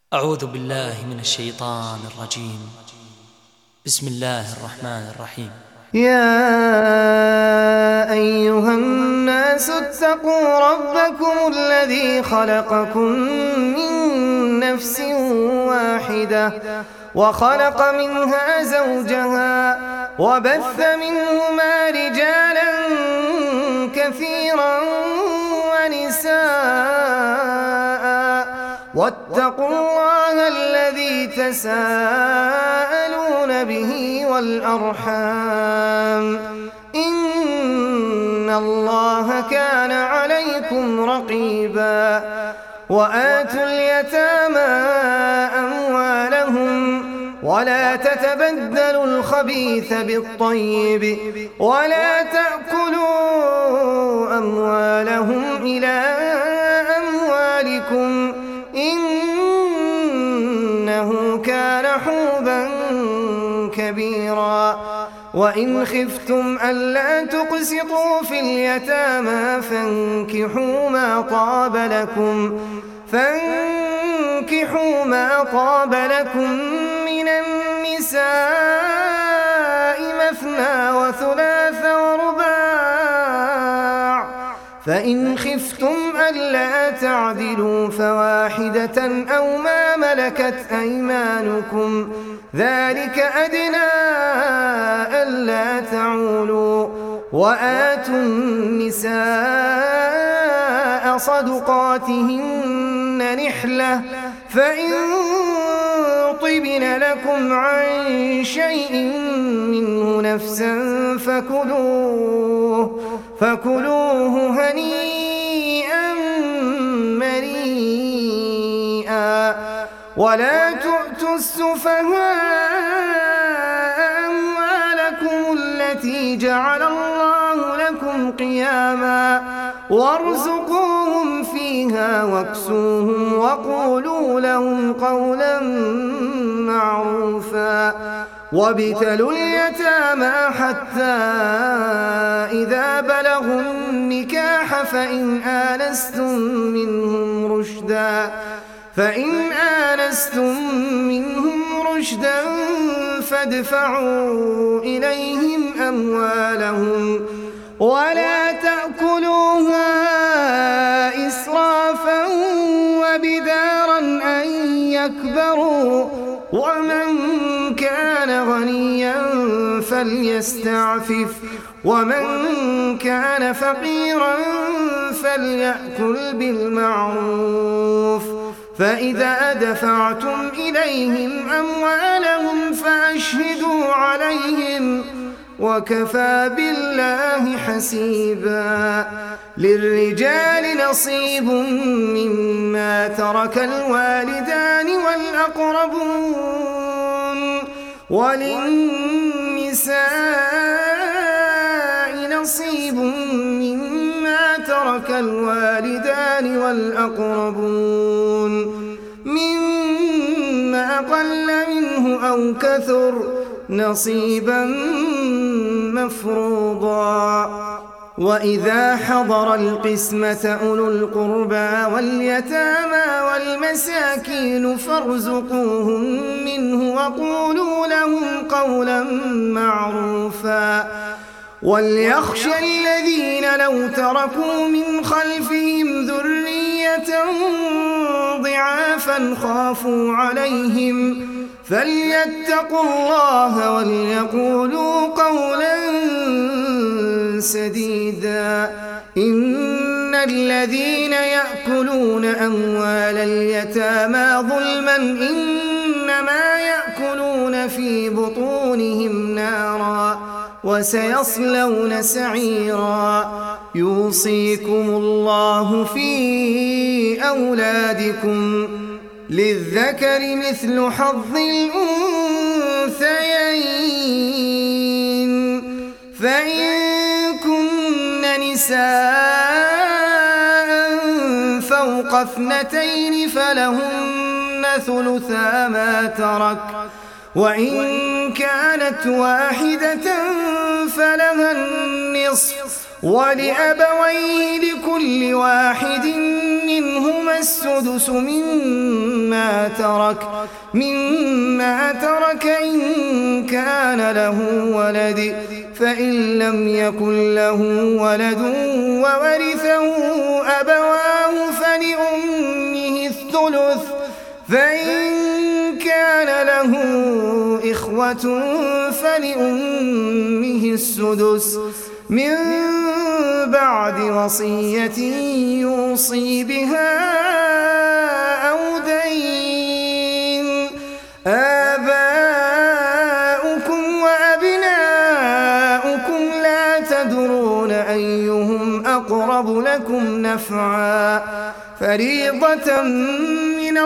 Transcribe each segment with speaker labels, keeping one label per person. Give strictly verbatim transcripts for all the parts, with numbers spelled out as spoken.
Speaker 1: أعوذ بالله من الشيطان الرجيم. بسم الله الرحمن الرحيم.
Speaker 2: يا أيها الناس اتقوا ربكم الذي خلقكم من نفس واحدة وخلق منها زوجها وبث منهما رجالا كثيرا ونساء واتقوا الله الذي تساءلون به والأرحام إن الله كان عليكم رقيبا. وآتوا اليتامى أموالهم ولا تتبدلوا الخبيث بالطيب ولا تأكلوا أموالهم إلى أموالكم إنه كان حوبا كبيرا. وإن خفتم ألا تقسطوا في اليتامى فانكحوا ما طاب لكم فانكحوا ما طاب لكم من النساء مثنى وثلاث ورباع، فإن خفتم ألا تعدلوا فواحدة أو ما ملكت أيمانكم ذلك أدنى ألا تعولوا. وآتوا النساء صدقاتهن نحلة فإن طبن لكم عن شيء منه نفسا فكلوه فكلوه هنيئا مريئا. ولا تؤتوا السفهاء أموالكم التي جعل الله لكم قياما وارزقوهم فيها واكسوهم وقولوا لهم قولا معروفا. وابتلوا اليتامى حتى إذا بلغوا النكاح فإن آنستم منهم رشدا فإن آنستم منهم رشدا فادفعوا إليهم أموالهم ولا تأكلوها إسرافا وبدارا أن يكبروا. ومن كان غنيا فليستعفف ومن كان فقيرا فليأكل بالمعروف. فإذا دفعتم إليهم أموالهم فأشهدوا عليهم وكفى بالله حسيبا. للرجال نصيب مما ترك الوالدان والأقربون وللنساء نصيب مما ترك الوالدان والأقربون مما قل منه أو كثر نصيبا مفروضا. وإذا حضر القسمة أولو القربى واليتامى والمساكين فارزقوهم منه وقولوا لهم قولا معروفا. وليخشى الذين لو تركوا من خلفهم ذرية ضعافا خافوا عليهم فليتقوا الله وليقولوا قولا سديدا. إن الذين يأكلون أموال اليتامى ظلما إنما يأكلون في بطونهم نارا وسيصلون سعيرا. يوصيكم الله في أولادكم للذكر مثل حظ الأنثيين فإن كن نساء فوق اثنتين فلهن ثلثا ما ترك وإن كانت واحدة فلها النصف ولأبويه لكل واحد منهما السدس مما ترك مما ترك إن كان له ولد فإن لم يكن له ولد وورثه أبواه فلأمه الثلث فإن كان له إخوة فلأمه السدس من بعد وصية يوصي بها أو دين. آباؤكم وأبناؤكم لا تدرون أيهم أقرب لكم نفعا فريضة من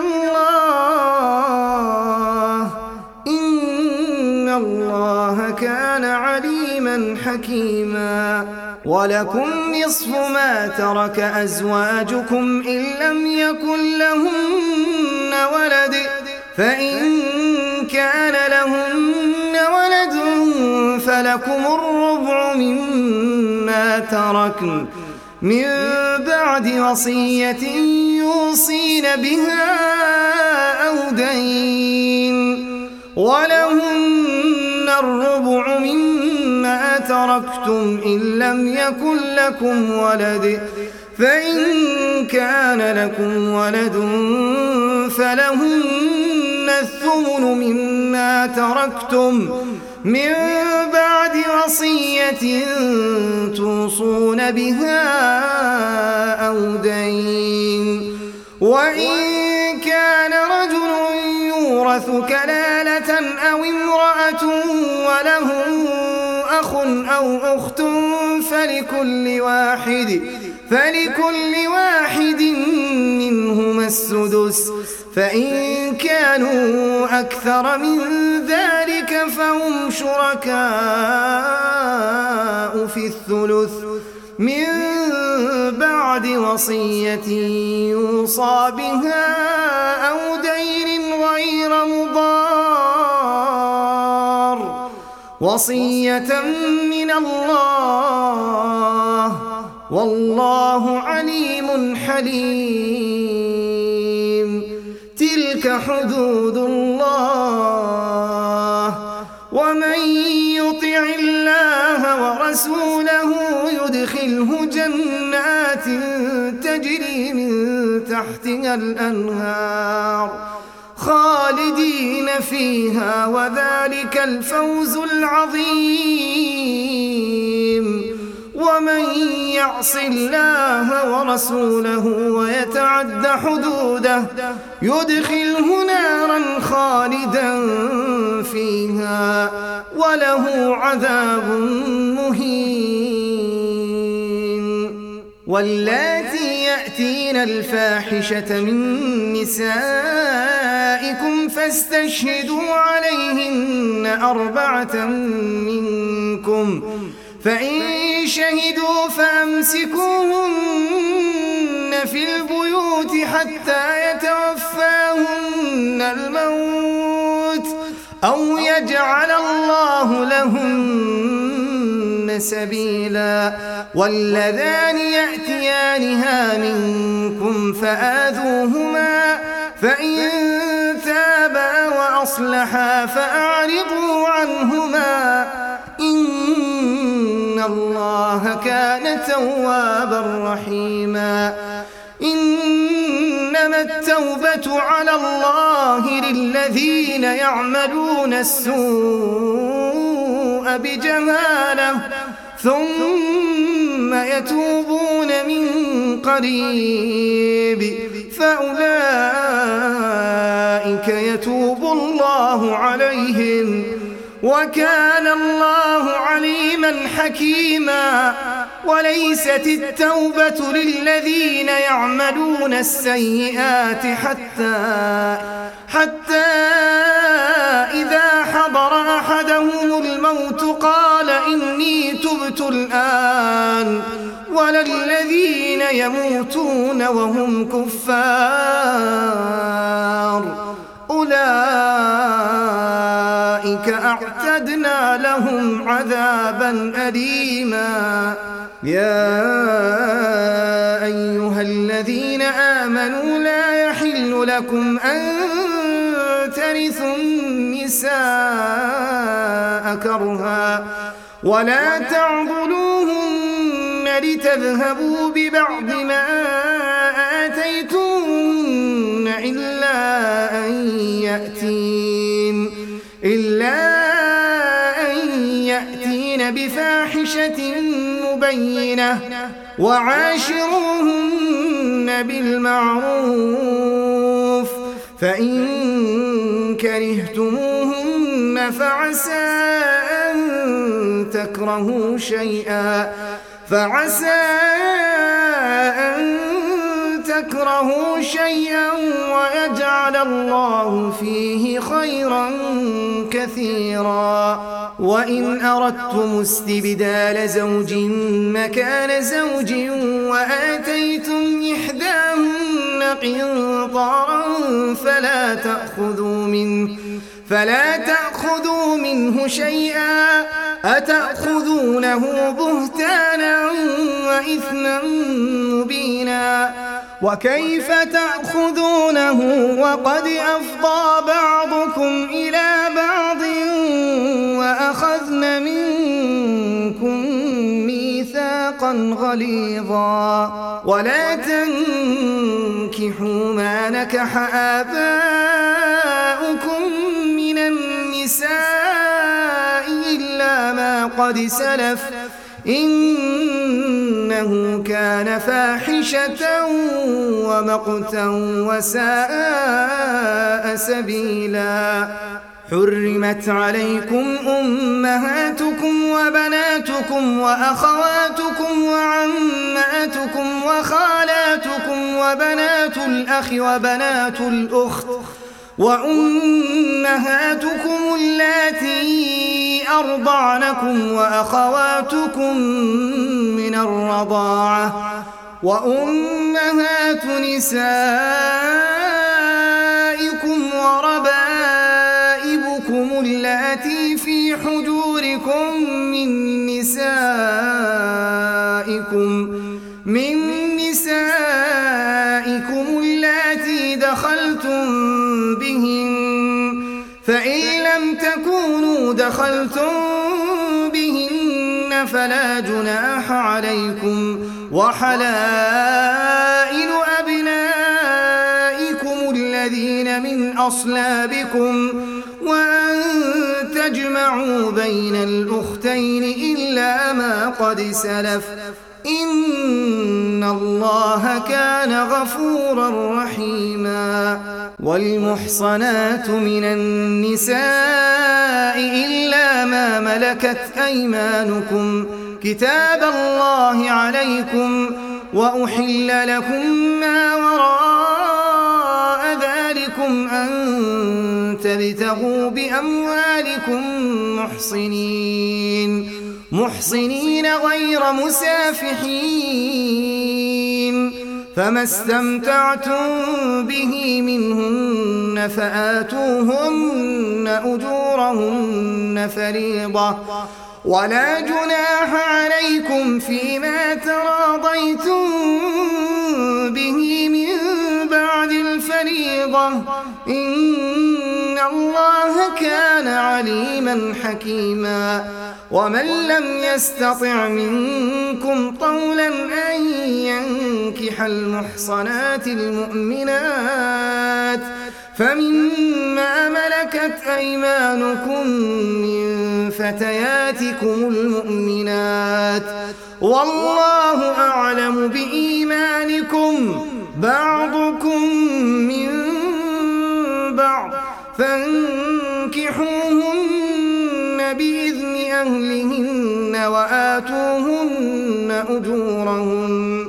Speaker 2: الله إن الله كان عليما حكيما. ولكم نصف ما ترك أزواجكم إن لم يكن لهن ولد فإن كان لهن ولد فلكم الربع مما تركن من بعد وصية يوصين بها أو دين. ولهن الربع مما تركتم إن لم يكن لكم ولد فإن كان لكم ولد فلهن الثمن مما تركتم من بعد وصية توصون بها أو دين. وإن كان رجل يورث كلالة أو امرأة وله أخ أو أخت فلكل واحد فلكل واحد منهما السدس فإن كانوا أكثر من ذلك فهم شركاء في الثلث من بعد وصية يوصى بها أو دين غير مضار وصية من الله والله عليم حليم. تلك حدود الله ومن يطع الله ورسوله يدخله جنات تجري من تحتها الأنهار خالدين فيها وذلك الفوز العظيم. ومن يعص الله ورسوله ويتعد حدوده يدخله نارا خالدا فيها وله عذاب مهين. واللاتي يأتين الفاحشة من نسائكم فاستشهدوا عليهن أربعة منكم فإن شهدوا فأمسكوهن في البيوت حتى يتوفاهن الموت أو يجعل الله لهن سبيلا. واللذان يأتيانها منكم فآذوهما فإن تابا وأصلحا فأعرضوا عنهما إن الله كان توابا رحيما. إنما التوبة على الله للذين يعملون السوء بجهالة ثم يتوبون من قريب فأولئك يتوب الله عليهم وكان الله عليما حكيما. وليست التوبة للذين يعملون السيئات حتى حتى إذا حضر أحدهم الموت قال إني تبت الآن ولا الذين يموتون وهم كفار أولئك أعتدنا لهم عذابا أليما. يا أيها الذين الذين آمنوا لا يحل لكم أن ترثوا النساء كرها ولا تعضلوهن لتذهبوا ببعض ما آتيتوهن إلا أن يأتين إلا أن يأتين بفاحشة مبينة وعاشروهن بالمعروف فإن كرهتموهن فعسى أن تكرهوا شيئا فعسى أن تكرهوا شيئا ويجعل الله فيه خيرا كثيرا وإن أردتم استبدال زوج مكان زوج وآتيتم إحداهن قنطارا فلا تأخذوا منه فلا تأخذوا منه شيئا أتأخذونه بهتانا وإثما مبينا وكيف تأخذونه وقد أفضى بعضكم إلى بعض وأخذن منكم ميثاقا غليظا ولا تنكحوا ما نكح آباؤكم من النساء إلا ما قد سلف إنه كان فاحشة ومقتا وساء سبيلا حرمت عليكم أمهاتكم وبناتكم وأخواتكم وعماتكم وخالاتكم وبنات الأخ وبنات الأخت وأمهاتكم اللاتي أرضعنكم وأخواتكم من الرضاعة وأمهات نسائكم وربائبكم اللاتي في حجوركم من نسائكم من نسائكم اللاتي دخلتم بهن فإن لم تكونوا دخلتم بهن فلا جناح عليكم وحلائل أبنائكم الذين من أصلابكم وأن تجمعوا بين الأختين إلا ما قد سلف إن الله كان غفورا رحيما والمحصنات من النساء إلا ما ملكت أيمانكم كتاب الله عليكم وأحل لكم ما وراء ذلكم أن تبتغوا بأموالكم محصنين محصنين غير مسافحين فما استمتعتم به منهن فآتوهن أجورهن فريضة ولا جناح عليكم فيما تراضيتم به من بعد الفريضة إن الله كان عليما حكيما ومن لم يستطع منكم طولا أن ينكح المحصنات المؤمنات فمما ملكت أيمانكم من فتياتكم المؤمنات والله أعلم بإيمانكم بعضكم من بعض فانكحوهن بإذن أهلهن وآتوهن أجورهن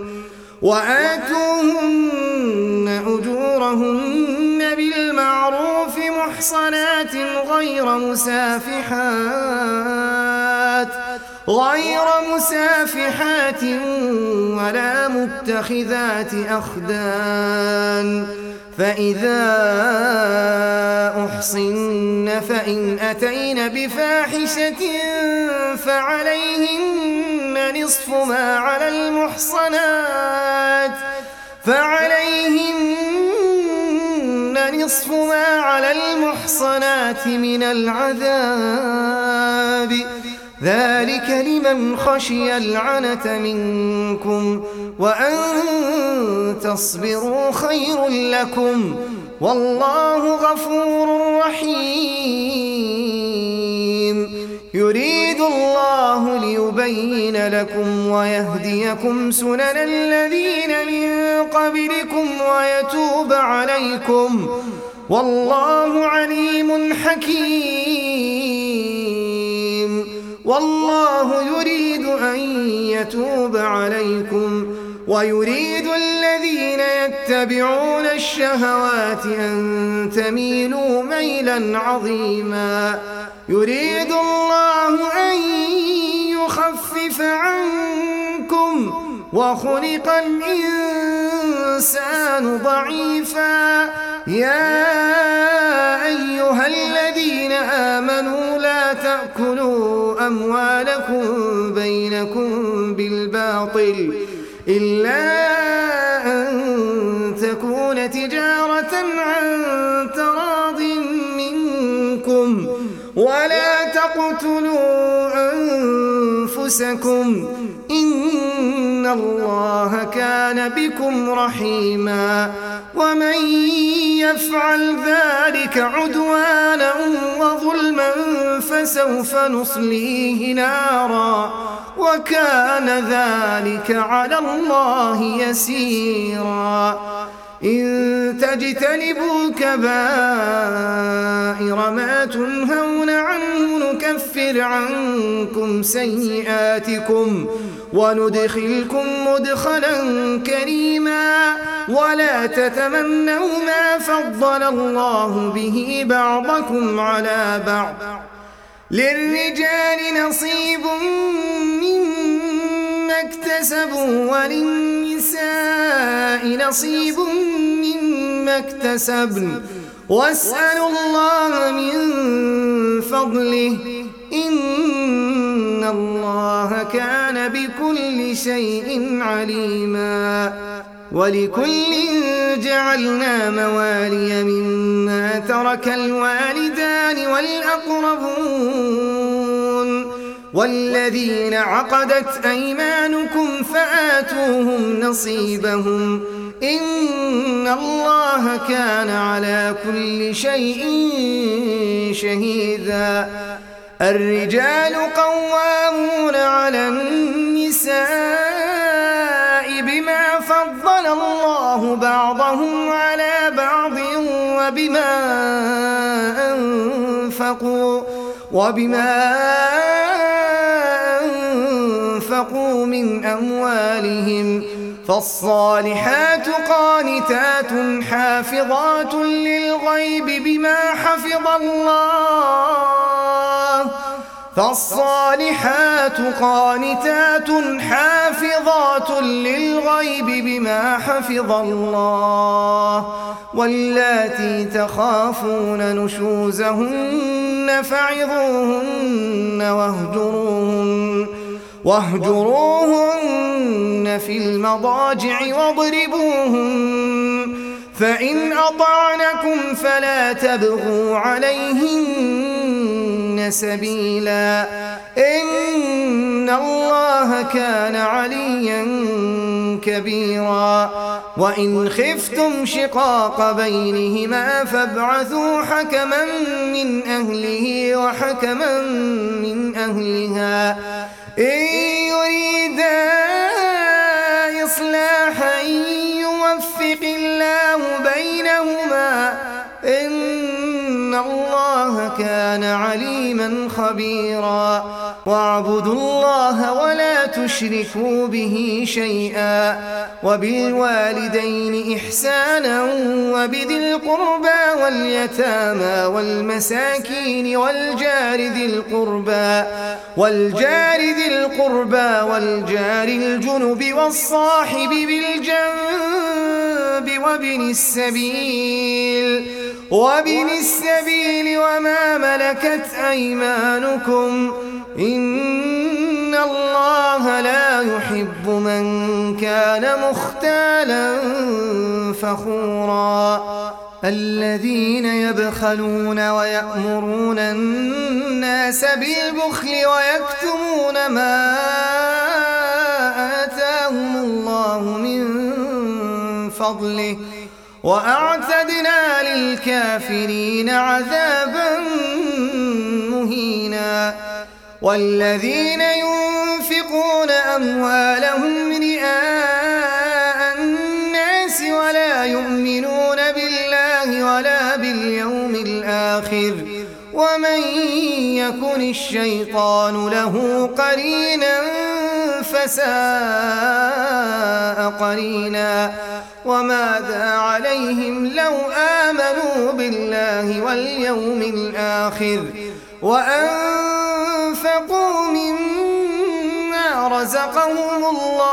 Speaker 2: وآتوهن أجورهن بالمعروف محصنات غير مسافحات غير مسافحات ولا متخذات أخدان فإذا أحصن فإن أتين بفاحشة فعليهن نصف ما على المحصنات فعليهن نصف ما على المحصنات من العذاب ذلك لمن خشي العنة منكم وأن تصبروا خير لكم والله غفور رحيم. يريد الله ليبين لكم ويهديكم سنن الذين من قبلكم ويتوب عليكم والله عليم حكيم. والله يريد أن يتوب عليكم ويريد الذين يتبعون الشهوات أن تميلوا ميلا عظيما. يريد الله أن يخفف عنكم وخلق الإنسان ضعيفا. يا أيها الذين آمنوا لا تأكلوا أموالكم بينكم بالباطل إلا أن تكون تجارة عن تراض منكم ولا تقتلوا أنفسكم إن الله كان بكم رحيما. ومن يفعل ذلك عدوانا وظلما فسوف نصليه نارا وكان ذلك على الله يسيرا. إن تجتنبوا كبائر ما تنهون عنه نكفر عنكم سيئاتكم وندخلكم مدخلا كريما. ولا تتمنوا ما فضل الله به بعضكم على بعض للرجال نصيب مما اكتسبوا وللنساء نصيب مما اكتسبن واسألوا الله من فضله إن الله كان بكل شيء عليما. ولكل جعلنا موالي مما ترك الوالدان والأقربون والذين عقدت أيمانكم فآتوهم نصيبهم إن الله كان على كل شيء شهيدا. الرجال قوامون على النساء بما فضل الله بعضهم على بعض وبما أنفقوا وبما أنفقوا من أموالهم. فالصالحات قانتات حافظات للغيب بما حفظ الله فالصالحات قانتات حافظات للغيب بما حفظ الله. واللاتي تخافون نشوزهن فعظوهن واهجروهن واهجروهن في المضاجع واضربوهن فإن أطعنكم فلا تبغوا عليهن سبيلا إن الله كان عليا كبيرا. وإن خفتم شقاق بينهما فابعثوا حكما من أهله وحكما من أهلها إن يريدا إصلاحا يوفق الله بينهما إن الله كان عليما خبيرا. واعبدوا الله ولا تشركوا به شيئا وبالوالدين إحسانا وبذي القربى واليتامى والمساكين والجار ذي القربى والجار ذي القربى والجار الجنب والصاحب بالجنب وابن السبيل وابن السبيل وما ملكت أيمانكم إن الله لا يحب من كان مختالا فخورا الذين يبخلون ويأمرون الناس بالبخل ويكتمون ما آتاهم الله من فضله وأعتدنا للكافرين عذابا مهينا والذين ينفقون أموالهم رئاء الناس ولا يؤمنون بالله ولا باليوم الآخر ومن يكن الشيطان له قرينا فساء قرينا وماذا عليهم لو آمنوا بالله واليوم الآخر وأنفقوا مما رزقهم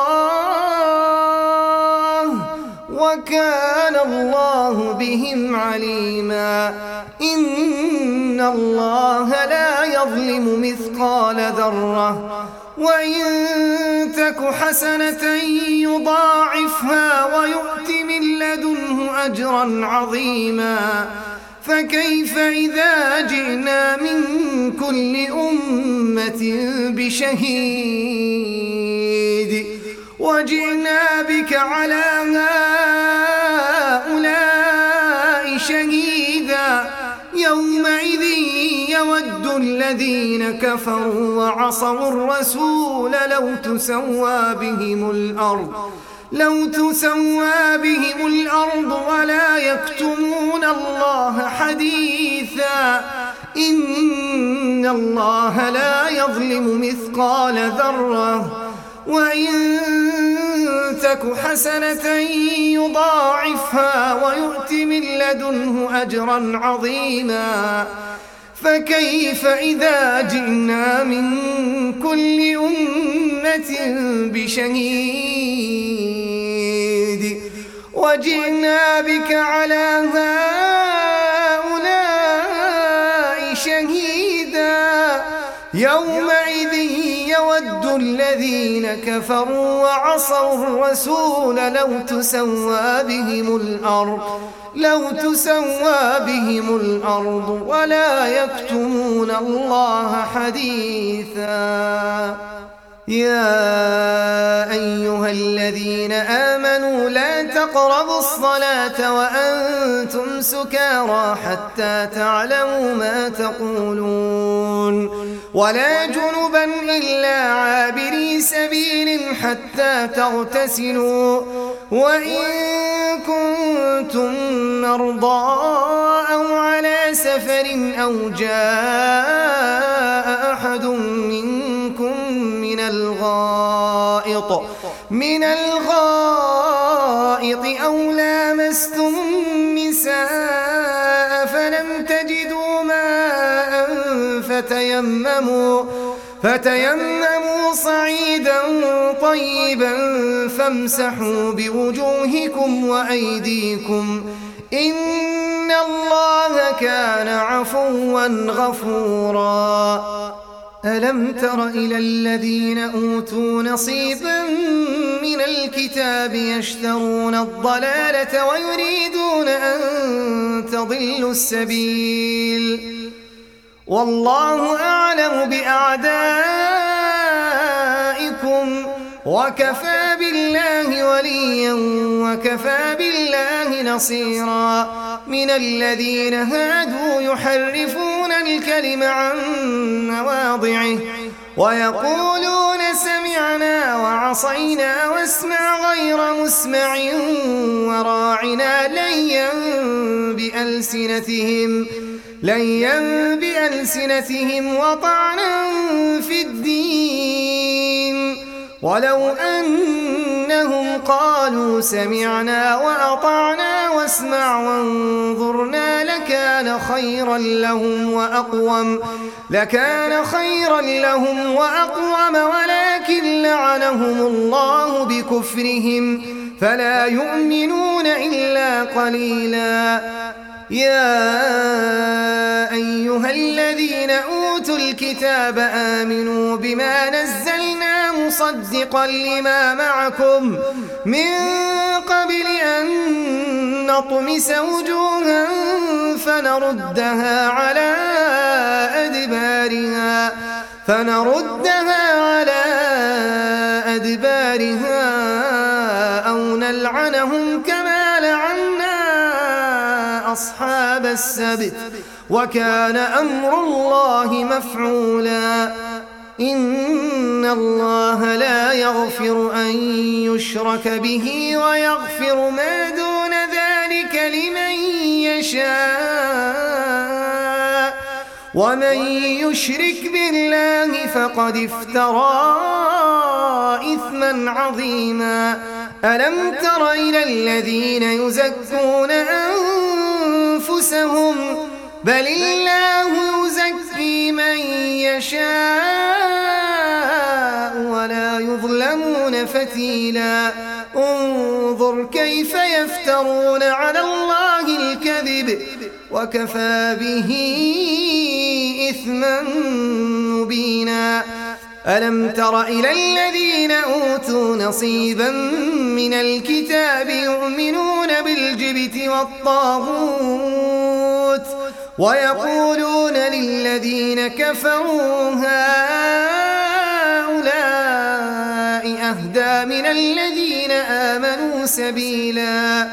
Speaker 2: الله وكان الله بهم عليما إن الله لا يظلم مثقال ذرة وإن تك حسنة يضاعفها ويؤت من لدنه أجرا عظيما فكيف إذا جئنا من كل أمة بشهيد وجئنا بك على هؤلاء شهيدا يومئذ يود الذين كفروا وعصوا الرسول لو تسوى بهم الأرض لو تسوى بهم الأرض ولا يكتمون الله حديثا إن الله لا يظلم مثقال ذرة وإن تك حسنة يضاعفها ويؤت من لدنه أجرا عظيما فكيف إذا جئنا من كل أمة بشهيد وجئنا بك على هؤلاء شهيدا يومئذ يود الذين كفروا وعصوا الرسول لو تسوى بهم الأرض لو تسوى بهم الأرض ولا يكتمون الله حديثا يا أيها الذين آمنوا لا تقربوا الصلاة وأنتم سكارى حتى تعلموا ما تقولون ولا جنبا إلا عابري سبيل حتى تغتسلوا وإن كنتم مرضى أو على سفر أو جاء أحد منكم من الغائط من الغائط أو لامستم النساء فلم تجدوا ماء فتيمموا فتيمموا صعيدا طيبا فامسحوا بوجوهكم وأيديكم إن الله كان عفوا غفورا ألم تر إلى الذين أوتوا نصيبا من الكتاب يشترون الضلالة ويريدون أن تضلوا السبيل والله أعلم بأعدائكم وكفى بالله وليا وكفى بالله نصيرا من الذين هادوا يحرفون الكلم عن مواضعه ويقولون سمعنا وعصينا واسمع غير مسمع وراعنا ليا بألسنتهم ليا بألسنتهم وطعنا في الدين ولو أنهم قالوا سمعنا وأطعنا واسمع وانظرنا لكان خيرا لهم وأقوم لكان خيرا لهم وأقوم ولكن لعنهم الله بكفرهم فلا يؤمنون إلا قليلا يا أيها الذين أوتوا أوتوا الكتاب آمنوا بما نزلنا مصدقا لما معكم من قبل أن نطمس وجوها فنردها على أدبارها فنردها على أدبارها أو نلعنهم كما لعنا أصحاب السبت وكان أمر الله مفعولا إن الله لا يغفر أن يشرك به ويغفر ما دون ذلك لمن يشاء ومن يشرك بالله فقد افترى إثما عظيما ألم تر إلى الذين يزكون أنفسهم بل الله يزكي من يشاء ولا يظلمون فتيلا انظر كيف يفترون على الله الكذب وكفى به إثما مبينا ألم تر إلى الذين أوتوا نصيبا من الكتاب يؤمنون بالجبت والطاغوت ويقولون للذين كفروا هؤلاء أهدى من الذين آمنوا سبيلا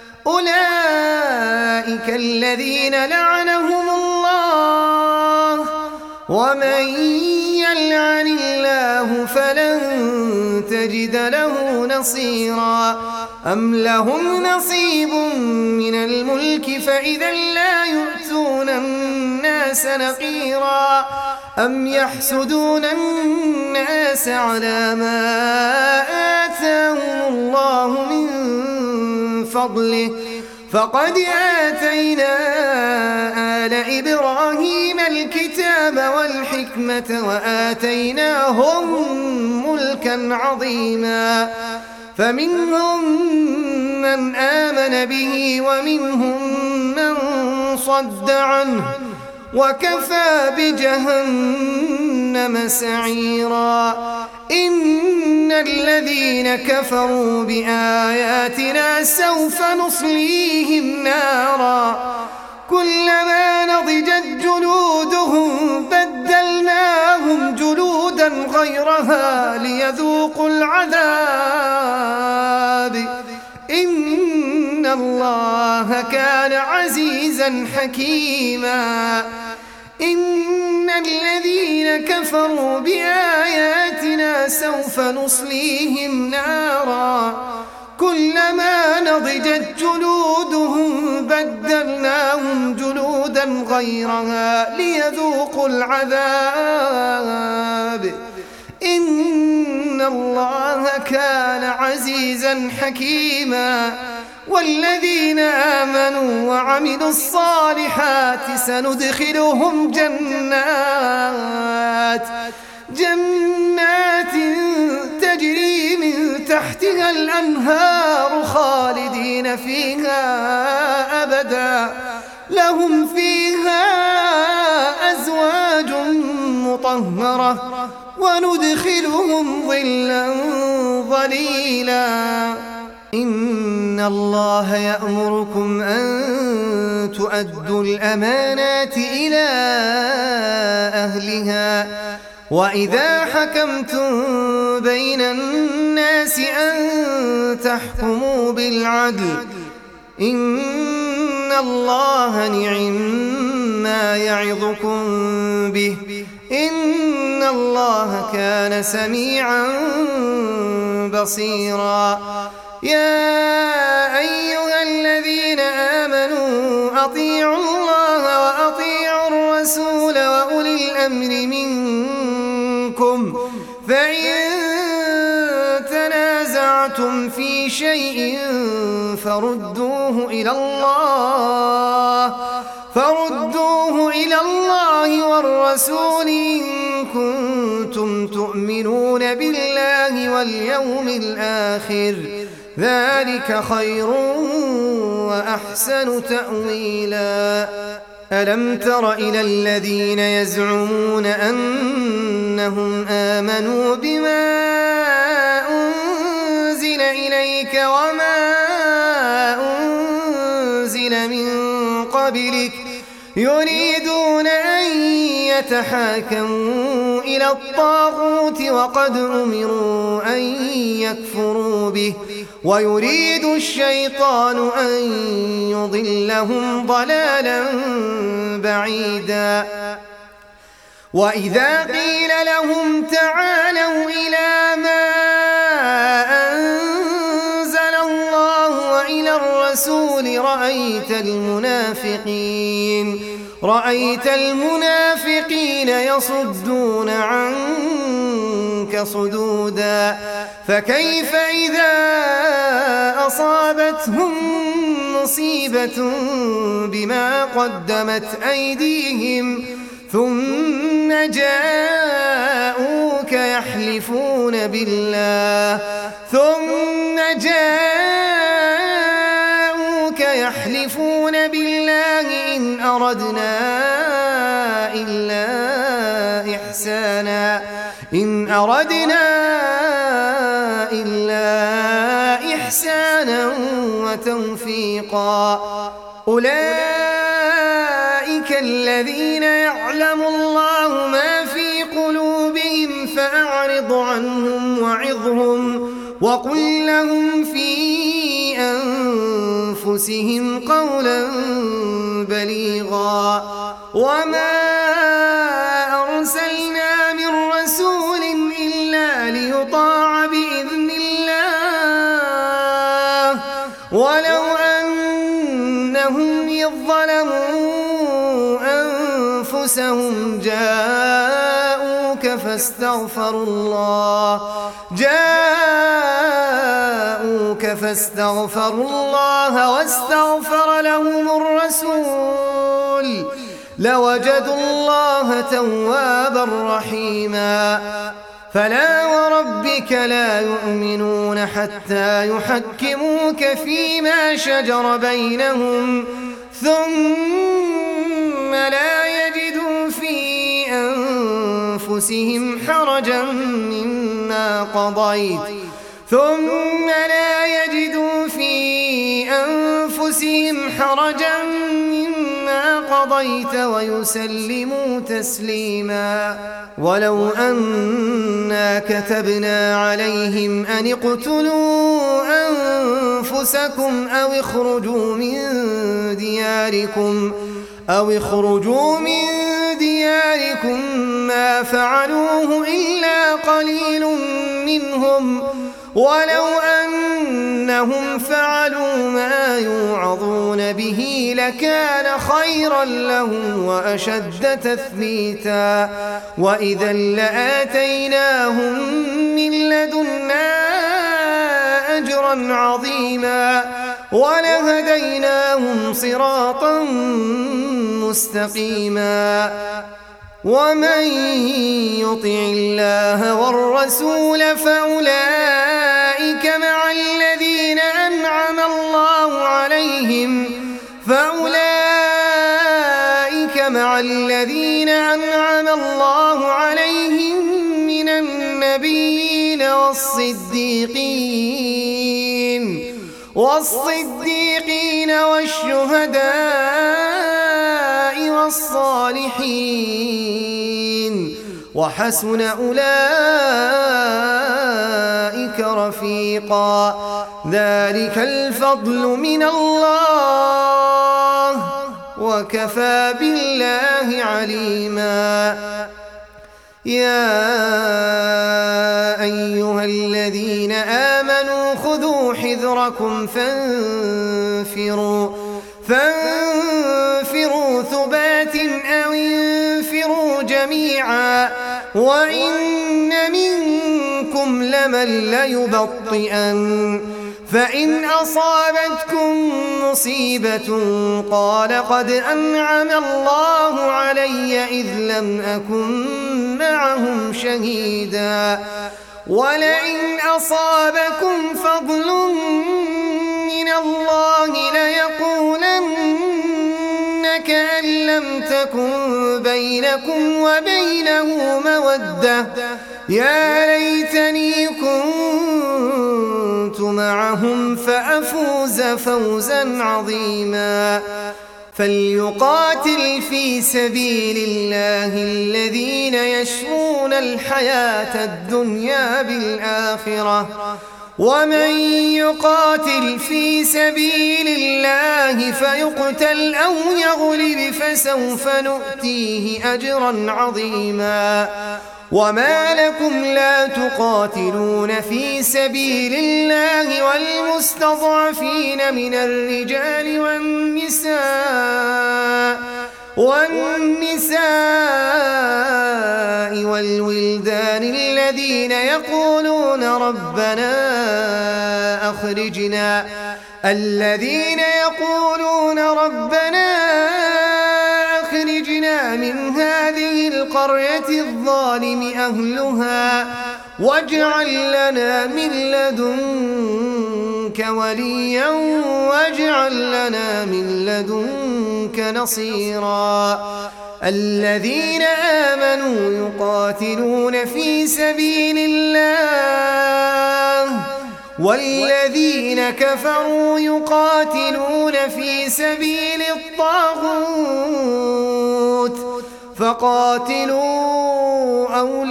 Speaker 2: أولئك الذين لعنهم الله ومن يلعن الله فلن تجد له نصيرا أم لهم نصيب من الملك فإذا لا يؤتون الناس نقيرا أم يحسدون الناس على ما آتاهم الله من فضله فقد آتينا آل إبراهيم الكتاب والحكمة وآتيناهم ملكا عظيما فمنهم من آمن به ومنهم من صد عنه وكفى بجهنم سعيرا إن الذين كفروا بآياتنا سوف نصليهم نارا كلما نضجت جلودهم بدلناهم جلودا غيرها ليذوقوا العذاب إن الله كان عزيزا حكيما إن الذين كفروا بآياتنا سوف نصليهم نارا كلما نضجت جلودهم بدلناهم جلودا غيرها ليذوقوا العذاب إن الله كان عزيزا حكيما والذين آمنوا وعملوا الصالحات سندخلهم جنات جنات تجري من تحتها الأنهار خالدين فيها أبدا لهم فيها أزواج مطهرة وندخلهم ظلا ظليلا إن الله يأمركم أن تؤدوا الأمانات إلى أهلها وإذا حكمتم بين الناس أن تحكموا بالعدل إن الله نعم ما يعظكم به إن الله كان سميعا بصيرا يا أيها الذين آمنوا أطيعوا الله وأطيعوا الرسول وأولي الأمر منكم فإن تنازعتم في شيء فردوه إلى الله فردوه إلى الله والرسول إن كنتم تؤمنون بالله واليوم الآخر ذلك خير وأحسن تأويلا ألم تر إلى الذين يزعمون أنهم آمنوا بما أنزل إليك وما أنزل من قبلك يريدون أن يتحاكموا إلى الطاغوت وقد أمروا أن يكفروا به ويريد الشيطان أن يضلهم ضلالا بعيدا وإذا قيل لهم تعالوا إلى ما أنزل الله وإلى الرسول رأيت المنافقين رأيت المنافقين يصدون عنك صدودا فكيف إذا أصابتهم مصيبة بما قدمت أيديهم ثم جاءوك يحلفون بالله ثم جاءوك يحلفون بالله إن أردنا إلا إحسانا إن أردنا إلا إحسانا وتوفيقا أولئك الذين يعلم الله ما في قلوبهم فأعرض عنهم وعظهم وقل لهم في أنفسهم قولا بليغا وما أرسلنا من رسول إلا ليطاع بإذن الله ولو أنهم إذ ظلموا أنفسهم جاءوك فاستغفروا الله جاءوك فاستغفروا الله واستغفر لهم الرسول لوجدوا الله توابا رحيما فلا وربك لا يؤمنون حتى يحكموك فيما شجر بينهم ثم لا يجدوا في أنفسهم حرجا مما قضيت ثم لا يجدوا في أنفسهم حرجا مما قضيت ويسلموا تسليما ولو أنا كتبنا عليهم أن اقتلوا أنفسكم أو اخرجوا من دياركم أو اخرجوا من دياركم ما فعلوه إلا قليل منهم ولو أنهم فعلوا ما يوعظون به لكان خيرا لهم وأشد تثبيتا وإذا لآتيناهم من لدنا أجرا عظيما ولهديناهم صراطا مستقيما ومن يطع الله والرسول فأولئك مع الذين أنعم الله عليهم فأولئك مع الذين أنعم الله عليهم من النبيين والصديقين والصديقين والشهداء والصالحين وحسن أولئك رفيقا ذلك الفضل من الله وكفى بالله عليما يا أيها الذين آمنوا خذوا حذركم فانفروا فانفروا ثبات أو انفروا جميعا وإن منكم لمن ليبطئن فإن أصابتكم مصيبة قال قد أنعم الله علي إذ لم أكن معهم شهيدا ولئن أصابكم فضل من الله ليقولن كأن لم تكن بينكم وبينه مودة يا ليتني كنت معهم فأفوز فوزا عظيما فليقاتل في سبيل الله الذين يشرون الحياة الدنيا بالآخرة ومن يقاتل في سبيل الله فيقتل أو يغلب فسوف نؤتيه أجرا عظيما وما لكم لا تقاتلون في سبيل الله والمستضعفين من الرجال والنساء والنساء والولدان الذين يقولون ربنا أخرجنا الذين يقولون ربنا أخرجنا من هذه القرية الظالم أهلها واجعل لنا من لدنك وليا واجعل لنا من لدنك نصيرا الذين آمنوا يقاتلون في سبيل الله والذين كفروا يقاتلون في سبيل الطاغوت فقاتلوا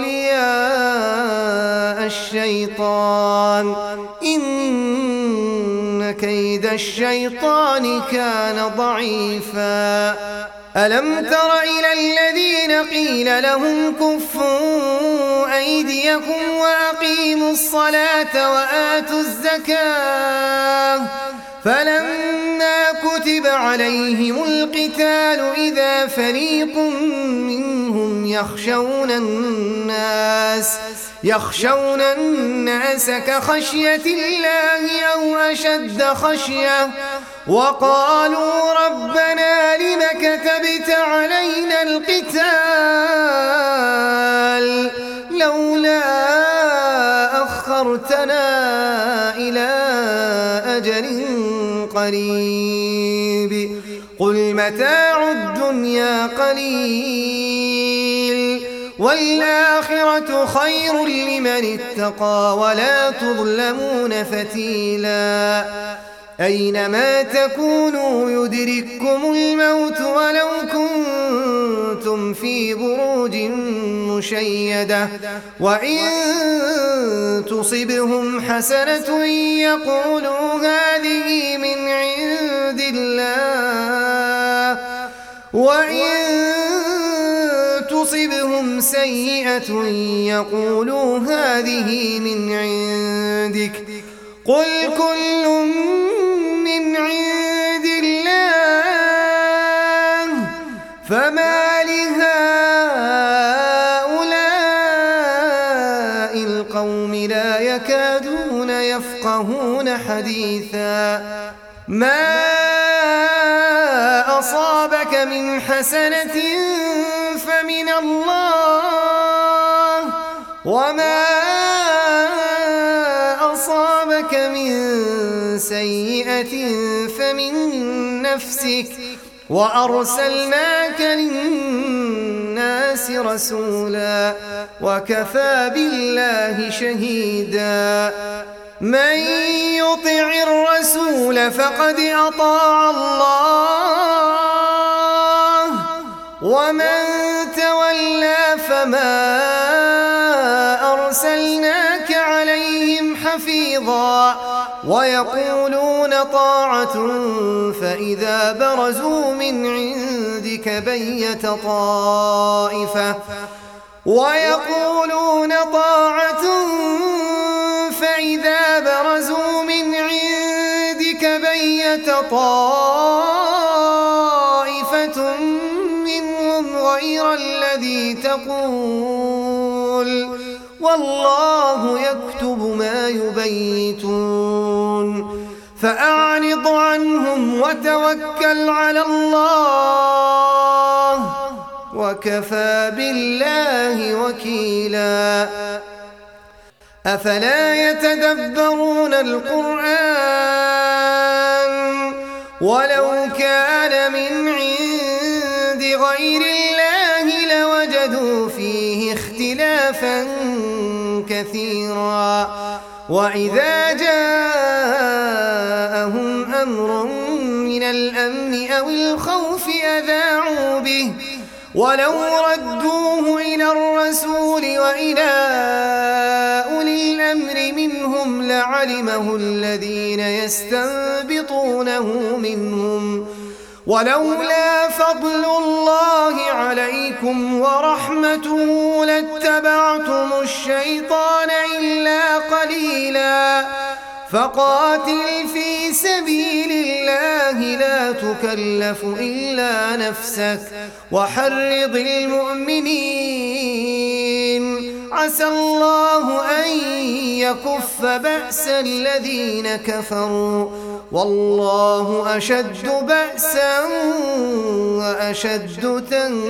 Speaker 2: أولياء الشيطان إن كيد الشيطان كان ضعيفا ألم تر إلى الذين قيل لهم كفوا أيديكم وأقيموا الصلاة وآتوا الزكاة فلما كتب عليهم القتال إذا فريق منهم يخشون الناس يخشون الناس كخشية الله أو أشد خشية وقالوا ربنا لم كتبت علينا القتال لولا أخرتنا إلى أجل قريب قل متاع الدنيا قليل والآخرة خير لمن اتقى ولا تظلمون فتيلا أينما تكونوا يدرككم الموت ولو كنتم في بروج مشيدة وإن تصبهم حسنة يقولوا هذه من عند الله وإن تصبهم سيئة يقولوا هذه من عندك قل كل من عند الله فما لهؤلاء القوم لا يكادون يفقهون حديثا ما أصابك من حسنة فمن الله وما أصابك من سيئة فمن نفسك وأرسلناك للناس رسولا وكفى بالله شهيدا من يطع الرسول فقد أطاع الله ومن تولى فما أرسلناك عليهم حفيظا ويقولون طاعة فإذا برزوا من عندك بيت طائفة ويقولون طاعة فإذا برزوا من عندك بيت طائفة منهم غير الذي تقول والله يكتب ما يبيتون فأعرض عنهم وتوكل على الله وكفى بالله وكيلا أفلا يتدبرون القرآن ولو كان من عند بغير الله لوجدوا فيه اختلافا كثيرا وإذا جاءهم أمر من الأمن أو الخوف أذاعوا به ولو ردوه إلى الرسول وإلى أولي الأمر منهم لعلمه الذين يستنبطونه منهم ولولا فضل الله عليكم ورحمته لاتبعتم الشيطان إلا قليلا فقاتل في سبيل الله لا تكلف إلا نفسك وحرض المؤمنين عسى الله أن يكف بأس الذين كفروا والله أشد بأسا وأشد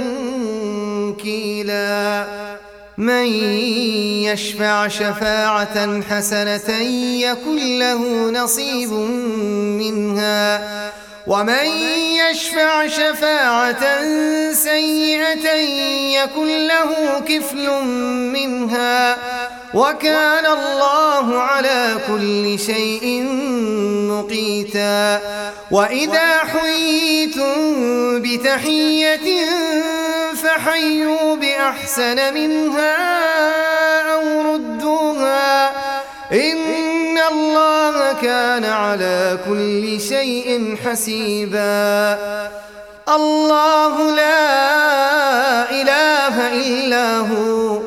Speaker 2: تنكيلا من يشفع شفاعة حسنة يكن له نصيب منها ومن يشفع شفاعة سيئة يكن له كفل منها وكان الله على كل شيء مقيتا وإذا حييتم بتحية فحيوا بأحسن منها أو ردوها إن الله كان على كل شيء حسيبا الله لا إله إلا هو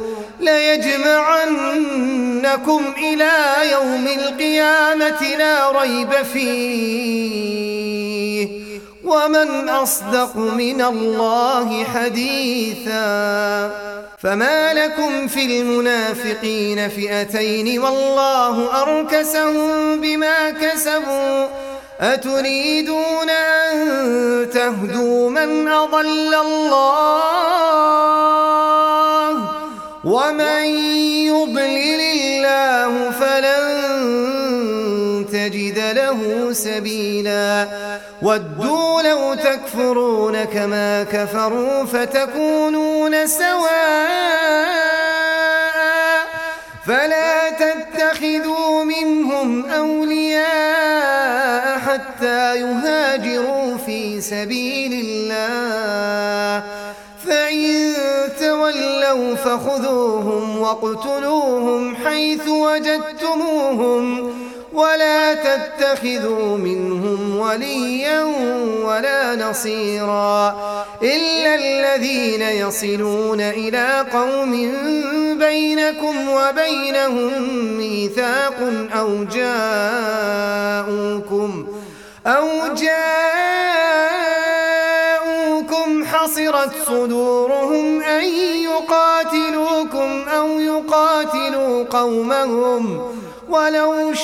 Speaker 2: ليجمعنكم إلى يوم القيامة لا ريب فيه ومن أصدق من الله حديثا فما لكم في المنافقين فئتين والله أركسهم بما كسبوا أتريدون أن تهدوا من أضل الله ومن يضلل الله فلن تجد له سبيلا ودوا لو تكفرون كما كفروا فتكونون سواء فلا تتخذوا منهم أولياء حتى يهاجروا في سبيل الله فإن تولوا فخذوهم واقتلوهم حيث وجدتموهم ولا تتخذوا منهم وليا ولا نصيرا إلا الذين يصلون إلى قوم بينكم وبينهم ميثاق أو جاءوكم أو جاءوكم حصرت صدورهم أن يقاتلوكم أو يقاتلوا قومهم ولو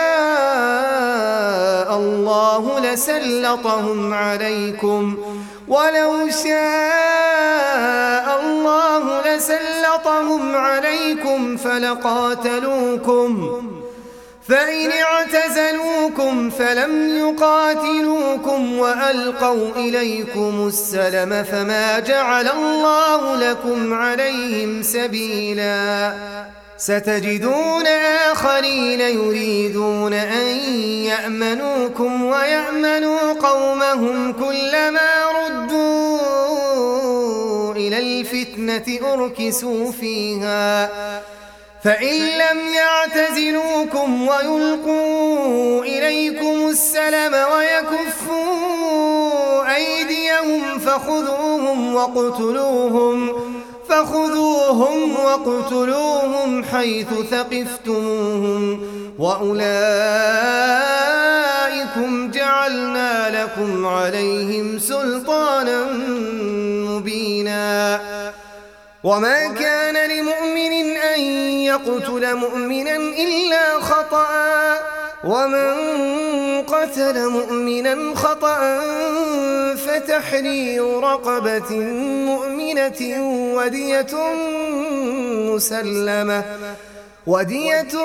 Speaker 2: شاء الله لسلطهم عليكم ولو شاء الله لسلطهم عليكم فلقاتلوكم فإن اعتزلوكم فلم يقاتلوكم وألقوا إليكم السلم فما جعل الله لكم عليهم سبيلا ستجدون آخرين يريدون أن يأمنوكم ويأمنوا قومهم كلما ردوا إلى الفتنة أركسوا فيها فإن لم يعتزلوكم ويلقوا إليكم السلم ويكفوا أيديهم فخذوهم واقتلوهم فخذوهم واقتلوهم حيث ثقفتموهم وأولئكم جعلنا لكم عليهم سلطانا مبينا وما كان لمؤمن أن يقتل مؤمنا إلا خطأ ومن قتل مؤمنا خطأ فتحرير رقبة مؤمنة ودية مسلمة ودية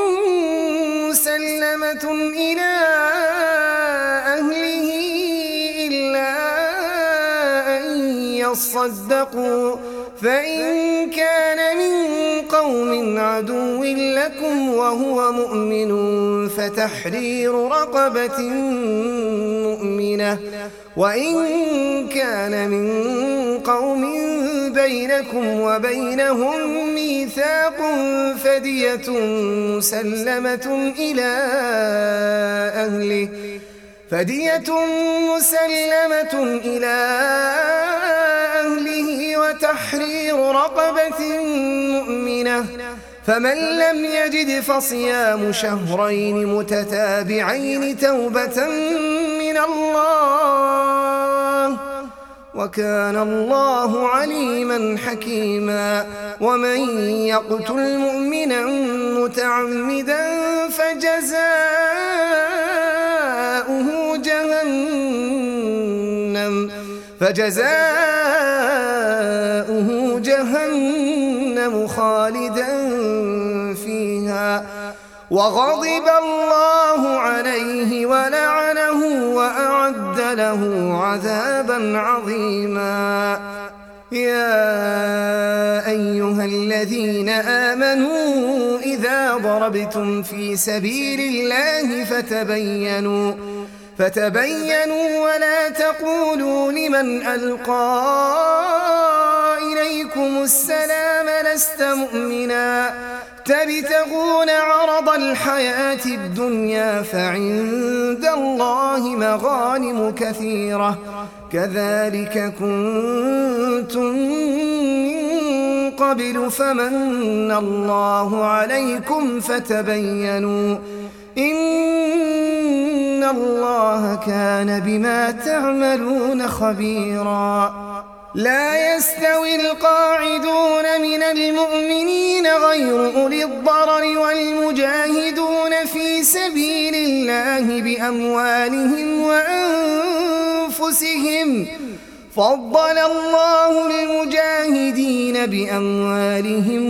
Speaker 2: مسلمة إلى أهله إلا أن يصدقوا فإن كان من قوم عدو لكم وهو مؤمن فتحرير رقبة مؤمنة وإن كان من قوم بينكم وبينهم ميثاق فدية مسلمة إلى أهله فدية مسلمة إلى أهله وتحرير رقبة مؤمنة فمن لم يجد فصيام شهرين متتابعين توبة من الله وكان الله عليما حكيما ومن يقتل مؤمنا متعمدا فجزاؤه جهنم فجزاؤه جهنم خالدا فيها وغضب الله عليه ولعنه وأعد له عذابا عظيما يا أيها الذين آمنوا إذا ضربتم في سبيل الله فتبينوا فتبينوا ولا تقولوا لمن ألقى إليكم السلام لست مؤمنا تبتغون عرض الحياة الدنيا فعند الله مغانم كثيرة كذلك كنتم من قبل فمن الله عليكم فتبينوا إن الله كان بما تعملون خبيرا لا يستوي القاعدون من المؤمنين غير أولي الضرر والمجاهدون في سبيل الله بأموالهم وأنفسهم فضل الله المجاهدين بأموالهم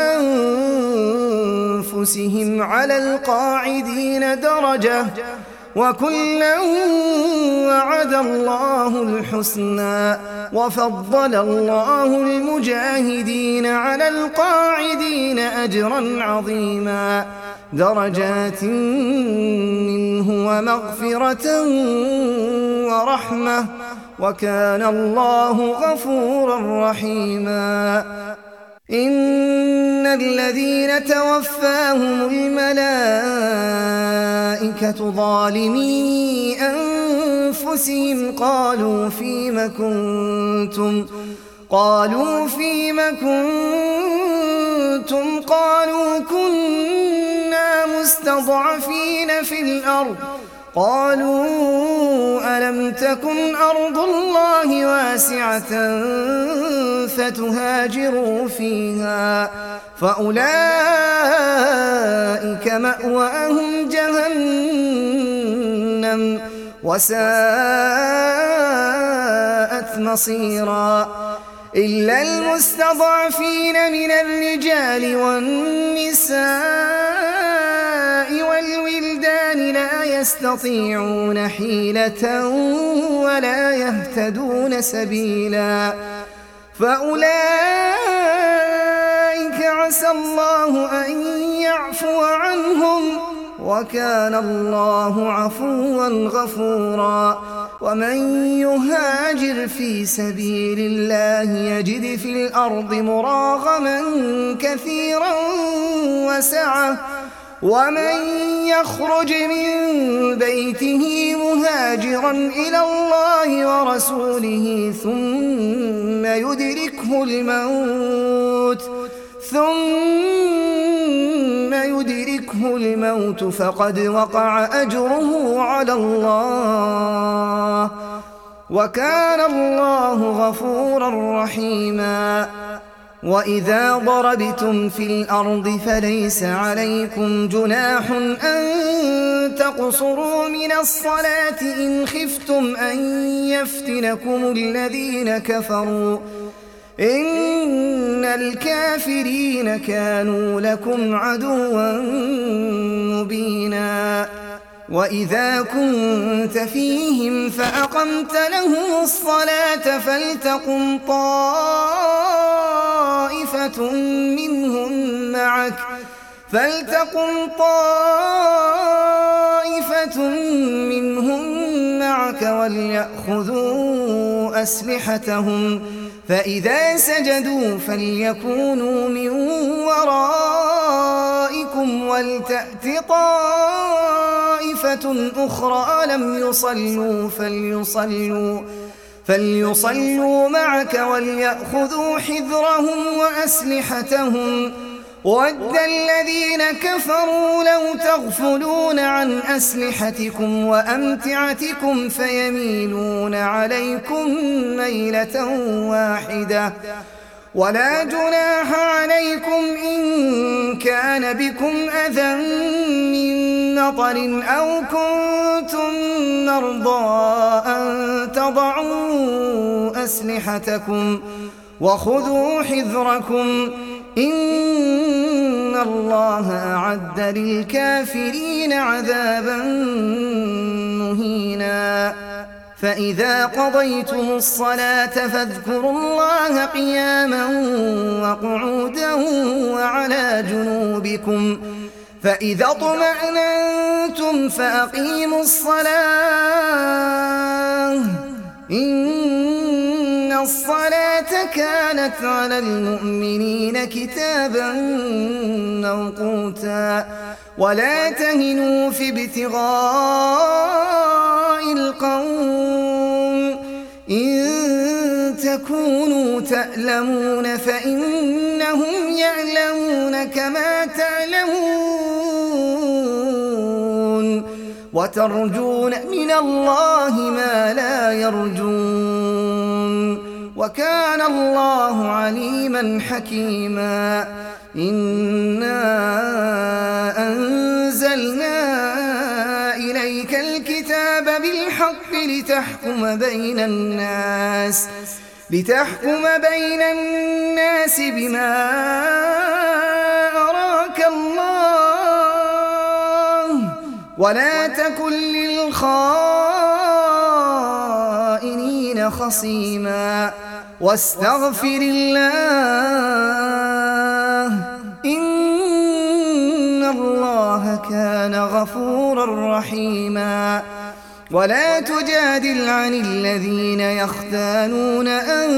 Speaker 2: وأنفسهم على القاعدين درجة وكلا وعد الله الحسنى وفضل الله المجاهدين على القاعدين أجرا عظيما درجات منه ومغفرة ورحمة وكان الله غفورا رحيما إن الذين توفاهم الملائكة ظالمي أنفسهم قالوا فيم كنتم قالوا فيم كنتم قالوا كنا مستضعفين في الأرض قالوا ألم تكن أرض الله واسعة فتهاجروا فيها فأولئك مأواهم جهنم وساءت مصيرا إلا المستضعفين من الرجال والنساء والولدان لا يستطيعون حيلة ولا يهتدون سبيلا فأولئك عسى الله أن يعفو عنهم وكان الله عفوا غفورا ومن يهاجر في سبيل الله يجد في الأرض مراغما كثيرا وسعة ومن يخرج من بيته مهاجرا إلى الله ورسوله ثم يدركه الموت ثم يدركه الموت فقد وقع أجره على الله وكان الله غفورا رحيما وإذا ضربتم في الأرض فليس عليكم جناح أن تقصروا من الصلاة إن خفتم أن يفتنكم الذين كفروا إن الكافرين كانوا لكم عدوا مبينا وإذا كنت فيهم فأقمت لهم الصلاة فلتقم طائفة منهم معك فلتقم طائفة منهم معك وليأخذوا أسلحتهم فإذا سجدوا فليكونوا من ورائكم ولتأت طائفة أخرى لم يصلوا فليصلوا فليصلوا معك وليأخذوا حذرهم وأسلحتهم ود الذين كفروا لو تغفلون عن أسلحتكم وأمتعتكم فيميلون عليكم ميلة واحدة ولا جناح عليكم إن كان بكم أذى من مطر أو كنتم مرضى أن تضعوا أسلحتكم وخذوا حذركم إن الله أعد للكافرين عذابا مهينا فإذا قضيتم الصلاة فاذكروا الله قياما وقعودا وعلى جنوبكم فإذا اطمأننتم فأقيموا الصلاة إن الصلاة كانت على المؤمنين كتابا موقوتا ولا تهنوا في ابتغاء القوم إن تكونوا تألمون فإنهم يعلمون كما تعلمون وترجون من الله ما لا يرجون وكان الله عليما حكيما إنا أنزلنا إليك الكتاب بالحق لتحكم بين الناس لتحكم بين الناس بما أراك الله ولا تكن للخائنين خصيما واستغفر الله إن الله كان غفورا رحيما ولا تجادل عن الذين يختانون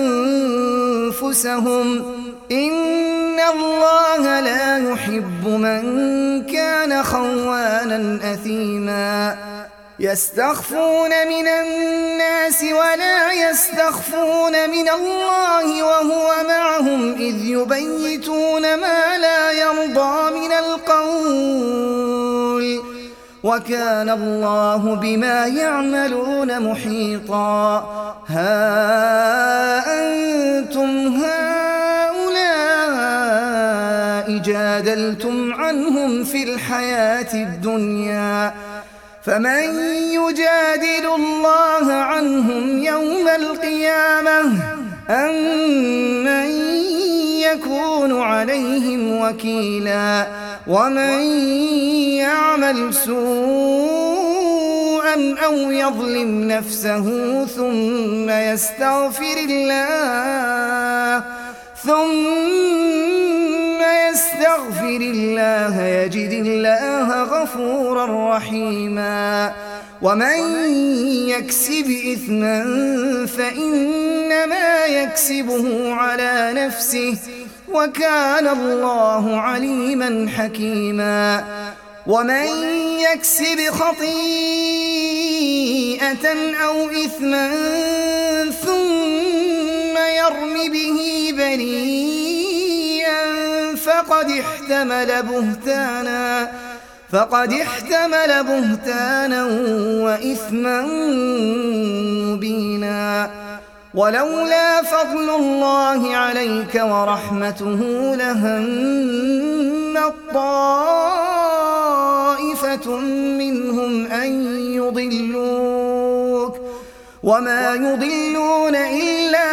Speaker 2: أنفسهم إن الله لا يحب من كان خوانا أثيما يستخفون من الناس ولا يستخفون من الله وهو معهم إذ يبيتون ما لا يرضى من القول وكان الله بما يعملون محيطا ها أنتم هؤلاء جادلتم عنهم في الحياة الدنيا فمن يجادل الله عنهم يوم القيامة أم من يكون عليهم وكيلا ومن يعمل سوءا أو يظلم نفسه ثم يستغفر الله ثم يستغفر الله يجد الله غفورا رحيما ومن يكسب إثما فإنما يكسبه على نفسه وكان الله عليما حكيما ومن يكسب خطيئة أو إثما ثم يرم به بريئا فقد احتمل بهتانا فقد احتمل بهتانا وإثما مبينا ولولا فضل الله عليك ورحمته لهم طائفة منهم أن يضلوك وما يضلون إلا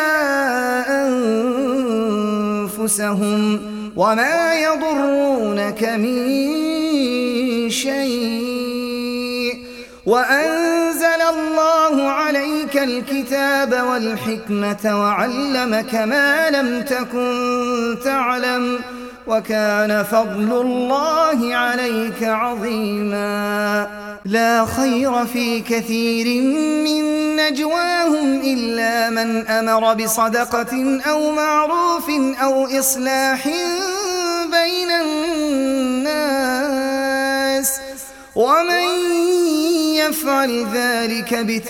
Speaker 2: أنفسهم وما يضرونك من شيء وأنزل الله عليك الكتاب والحكمة وعلمك ما لم تكن تعلم وكان فضل الله عليك عظيما. لا خير في كثير من نجواهم إلا من أمر بصدقة أو معروف أو إصلاح بين الناس ومن يفعل ذلك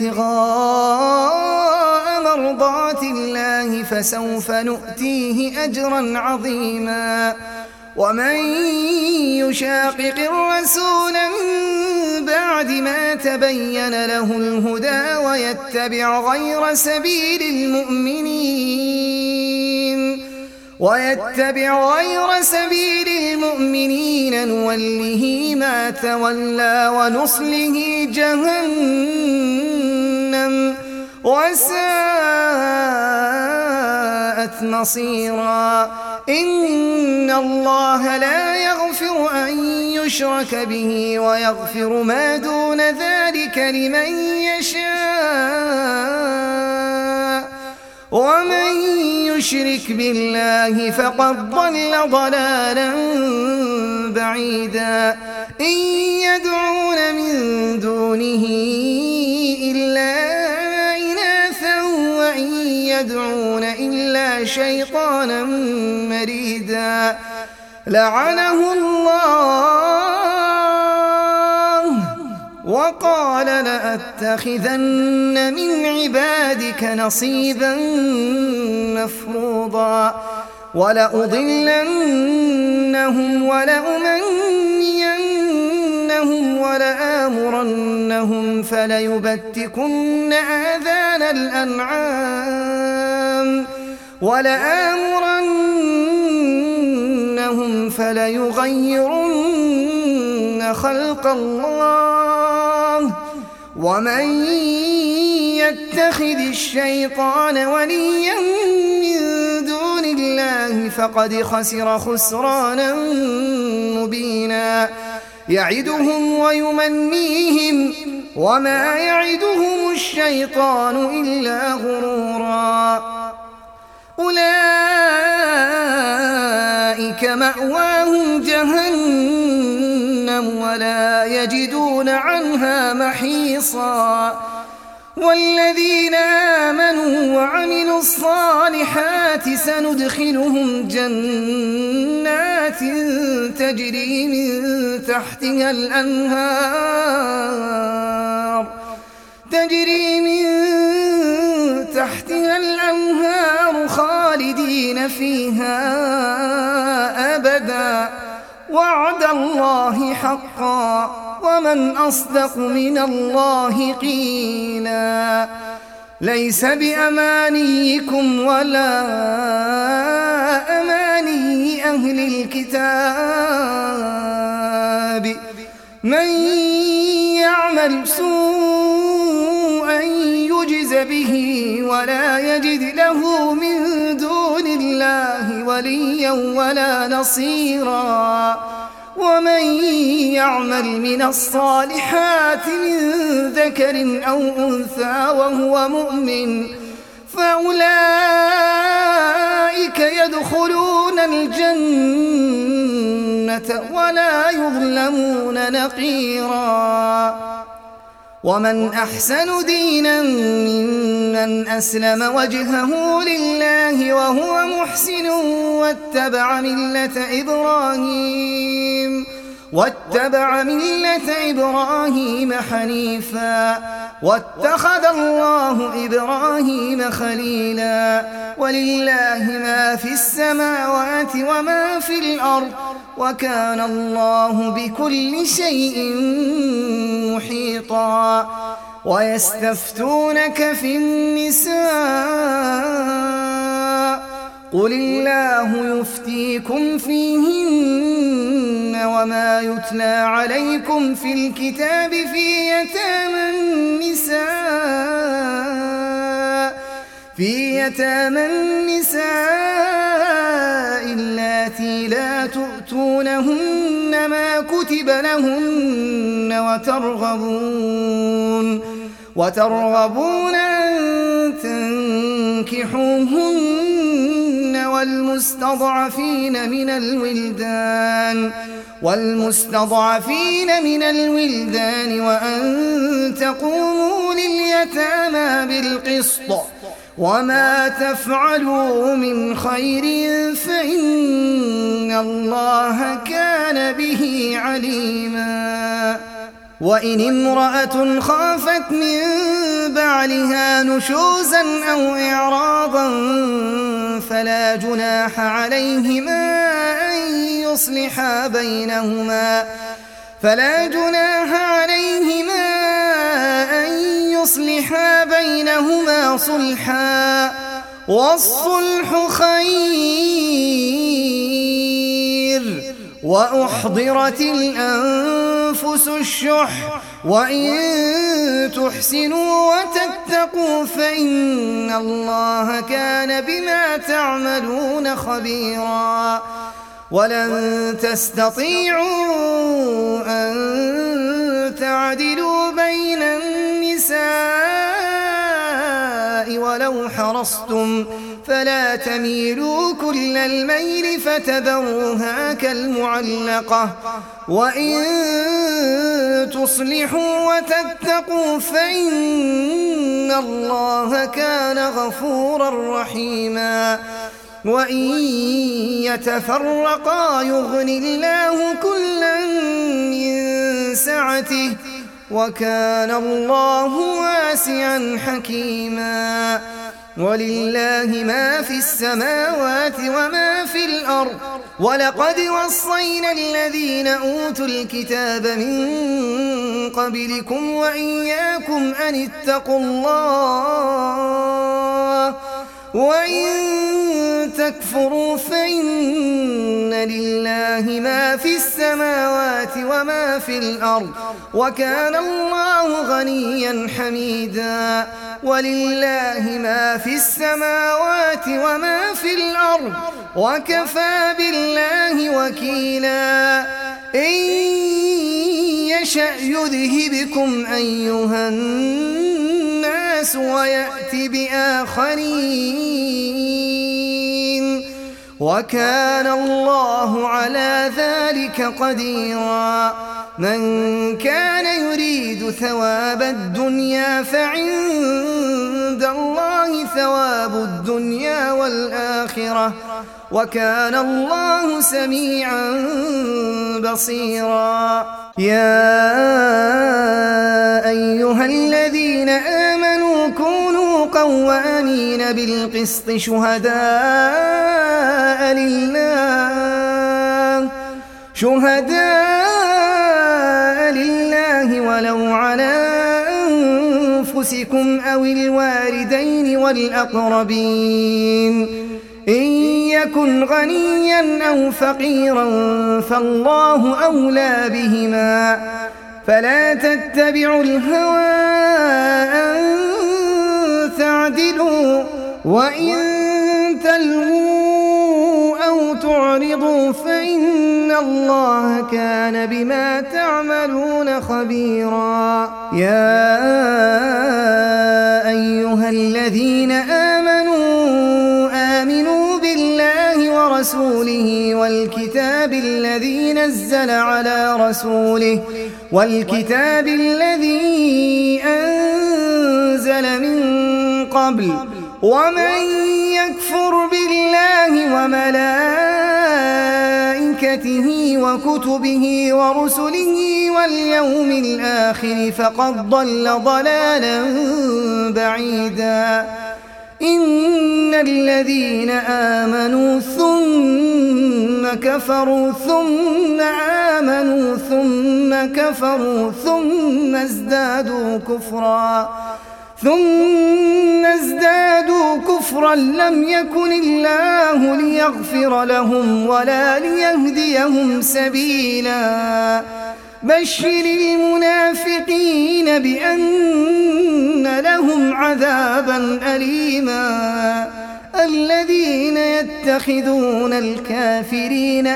Speaker 2: ابتغاء مرضات الله فسوف نؤتيه أجرا عظيما. ومن يشاقق الرسول من بعد ما تبين له الهدى ويتبع غير سبيل المؤمنين ويتبع غير سبيل المؤمنين نوله ما تولى ونصله جهنم وساءت مصيرا. إن الله لا يغفر أن يشرك به ويغفر ما دون ذلك لمن يشاء ومن يشرك بالله فقد ضل ضلالا بعيدا. إن يدعون من دونه إلا إناثا وإن يدعون إلا شيطانا مريدا. لعنه الله وقال لأتخذن من عبادك نصيبا مفروضا ولأضلنهم ولأمنينهم ولآمرنهم فليبتكن آذان الأنعام ولآمرنهم فليغيرن خلق الله ومن يتخذ الشيطان وليا من دون الله فقد خسر خسرانا مبينا. يعدهم ويمنيهم وما يعدهم الشيطان إلا غرورا. أولئك مأواهم جهنم ولا يجدون عنها محيصا. والذين آمنوا وعملوا الصالحات سندخلهم جنات تجري من تحتها الأنهار تجري من تحتها الأنهار خالدين فيها أبدا وعد الله حقا ومن أصدق من الله قيلا. ليس بأمانيكم ولا أماني أهل الكتاب من يعمل سوءا يجز به ولا يجد له من دون الله وليا ولا نصيرا. ومن يعمل من الصالحات من ذكر أو أنثى وهو مؤمن فأولئك يدخلون الجنة ولا يظلمون نقيرا. ومن أحسن دينا ممن أسلم وجهه لله وهو محسن واتبع ملة إبراهيم واتبع ملة إبراهيم حنيفا واتخذ الله إبراهيم خليلا. ولله ما في السماوات وما في الأرض وكان الله بكل شيء محيطا. ويستفتونك في النساء قل الله يفتيكم فيهن وما يتلى عليكم في الكتاب في يتامى النساء في يتامى النساء اللاتي لا تؤتونهن ما كتب لهن وترغبون وترغبون أن تنكحوهن والمستضعفين من الولدان والمستضعفين من الولدان وأن تقوموا لليتامى بالقسط وما تفعلوا من خير فإن الله كان به عليما. وإن امرأة خافت من بعلها نشوزا أو إعراضا فلا جناح عليهما أن يصلحا بينهما فلا جناح عليهما أن يصلحا بينهما صلحا والصلح خير وأحضرت الأنفس الشح وإن تحسنوا وتتقوا فإن الله كان بما تعملون خبيرا. ولن تستطيعوا أن تعدلوا بين النساء ولو حرصتم فلا تميلوا كل الميل فتذروها كالمعلقة وإن تصلحوا وتتقوا فإن الله كان غفورا رحيما. وإن يتفرقا يغن الله كلا من سعته وكان الله واسعا حكيما. ولله ما في السماوات وما في الأرض ولقد وصينا الذين أوتوا الكتاب من قبلكم وإياكم أن اتقوا الله وإن تكفروا فإن لله ما في السماوات وما في الأرض وكان الله غنيا حميدا. ولله ما في السماوات وما في الأرض وكفى بالله وكيلا. إن يشأ يذهبكم أيها الناس ويأتي بآخرين وكان الله على ذلك قديرا. من كان يريد ثواب الدنيا فعند الله ثواب الدنيا والآخرة وكان الله سميعا بصيرا. يا أيها الذين آمنوا كونوا قوامين بالقسط شهداء لله شهداء لله ولو على أنفسكم أو الوالدين والأقربين إن يكن غنيا أو فقيرا فالله أولى بهما فلا تتبعوا الهوى أن تعدلوا وإن تلووا أو تعرضوا فإن الله كان بما تعملون خبيرا. يا أيها الذين آمنوا آمنوا بالله ورسوله والكتاب الذي نزل على رسوله والكتاب الذي أنزل من قبل ومن يكفر بالله وملائكته وكتبه ورسله واليوم الآخر فقد ضل ضلالا بعيدا. إن الذين آمنوا ثم كفروا ثم آمنوا ثم كفروا ثم ازدادوا كفرا ثم ازدادوا كفرا لم يكن الله ليغفر لهم ولا ليهديهم سبيلا. بشر المنافقين بأن لهم عذابا أليما. الذين يتخذون الكافرين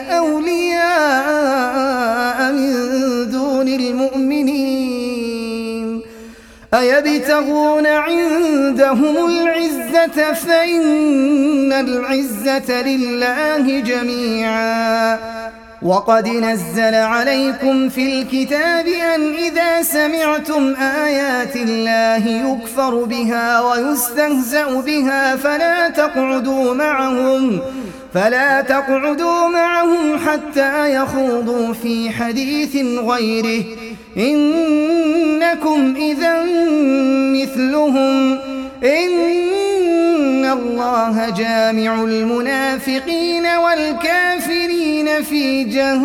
Speaker 2: أولياء من دون المؤمنين أيبتغون عندهم العزة فإن العزة لله جميعا وقد نزل عليكم في الكتاب أن إذا سمعتم آيات الله يكفر بها ويستهزأ بها فلا تقعدوا معهم فلا تقعدوا معهم حتى يخوضوا في حديث غيره إنكم إذا مثلهم إن الله جامع المنافقين والكافرين في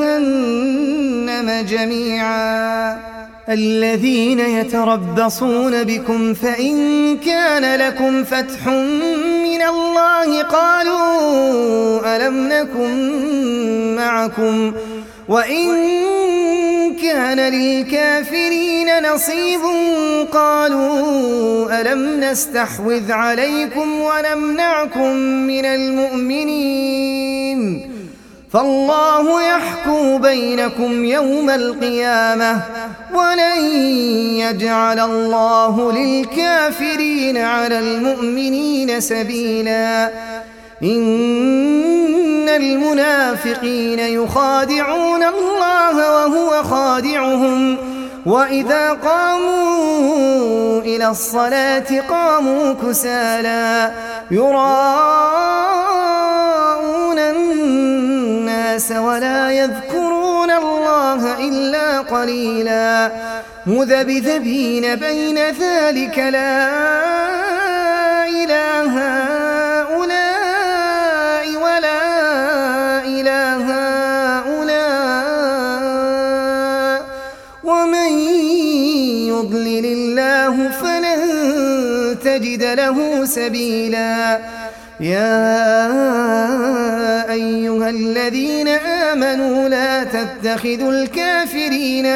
Speaker 2: جهنم جميعا الذين يتربصون بكم فإن كان لكم فتح من الله قالوا ألم نكن معكم وإن كان للكافرين نصيب قالوا ألم نستحوذ عليكم ونمنعكم من المؤمنين فالله يحكم بينكم يوم القيامة ولن يجعل الله للكافرين على المؤمنين سبيلا إن المنافقين يخادعون الله وهو خادعهم وإذا قاموا إلى الصلاة قاموا كسالى يراءون الناس ولا يذكرون الله إلا قليلا مذبذبين بين ذلك لا إله هؤلاء ولا إله هؤلاء ومن يضلل الله فلن تجد له سبيلا يا أيها الذين آمنوا لا تتخذوا الكافرين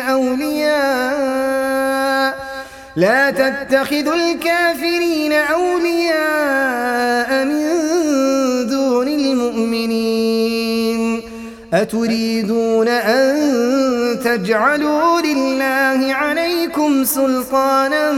Speaker 2: أولياء لا تتخذوا الكافرين أولياء من دون المؤمنين أتريدون أن تجعلوا لله عليكم سلطانا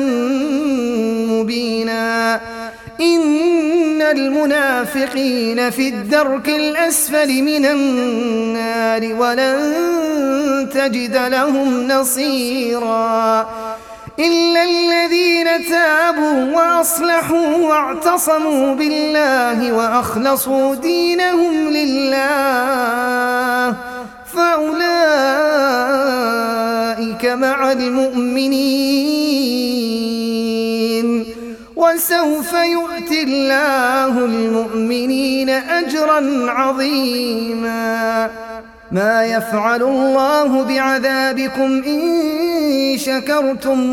Speaker 2: مبينا إن المنافقين في الدرك الأسفل من النار ولن تجد لهم نصيرا إلا الذين تابوا وأصلحوا واعتصموا بالله وأخلصوا دينهم لله فأولئك مع المؤمنين وسوف يؤتي الله المؤمنين أجرا عظيما ما يفعل الله بعذابكم إن شكرتم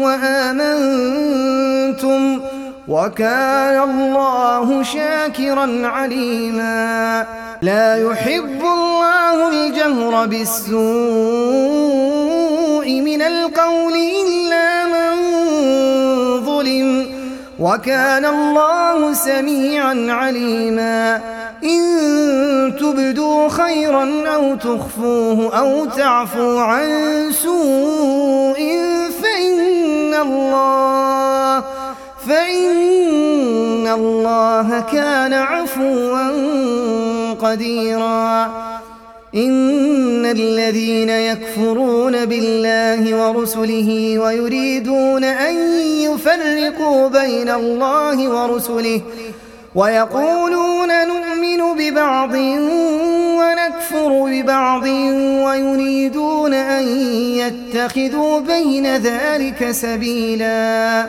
Speaker 2: وآمنتم وكان الله شاكرا عليما لا يحب الله الجهر بالسوء من القول إلا من ظلم وكان الله سميعا عليما إن تبدوا خيرا أو تخفوه أو تعفوا عن سوء فإن الله فإن الله كان عفوا قديرا إن الذين يكفرون بالله ورسله ويريدون أن يفرقوا بين الله ورسله ويقولون نؤمن ببعض ونكفر ببعض ويريدون أن يتخذوا بين ذلك سبيلا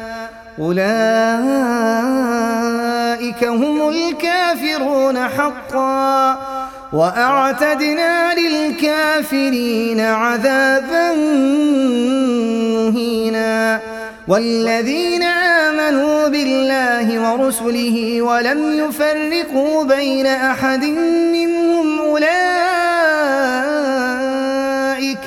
Speaker 2: أولئك هم الكافرون حقا وأعتدنا للكافرين عذابا مهينا والذين آمنوا بالله ورسله ولم يفرقوا بين أحد منهم أولئك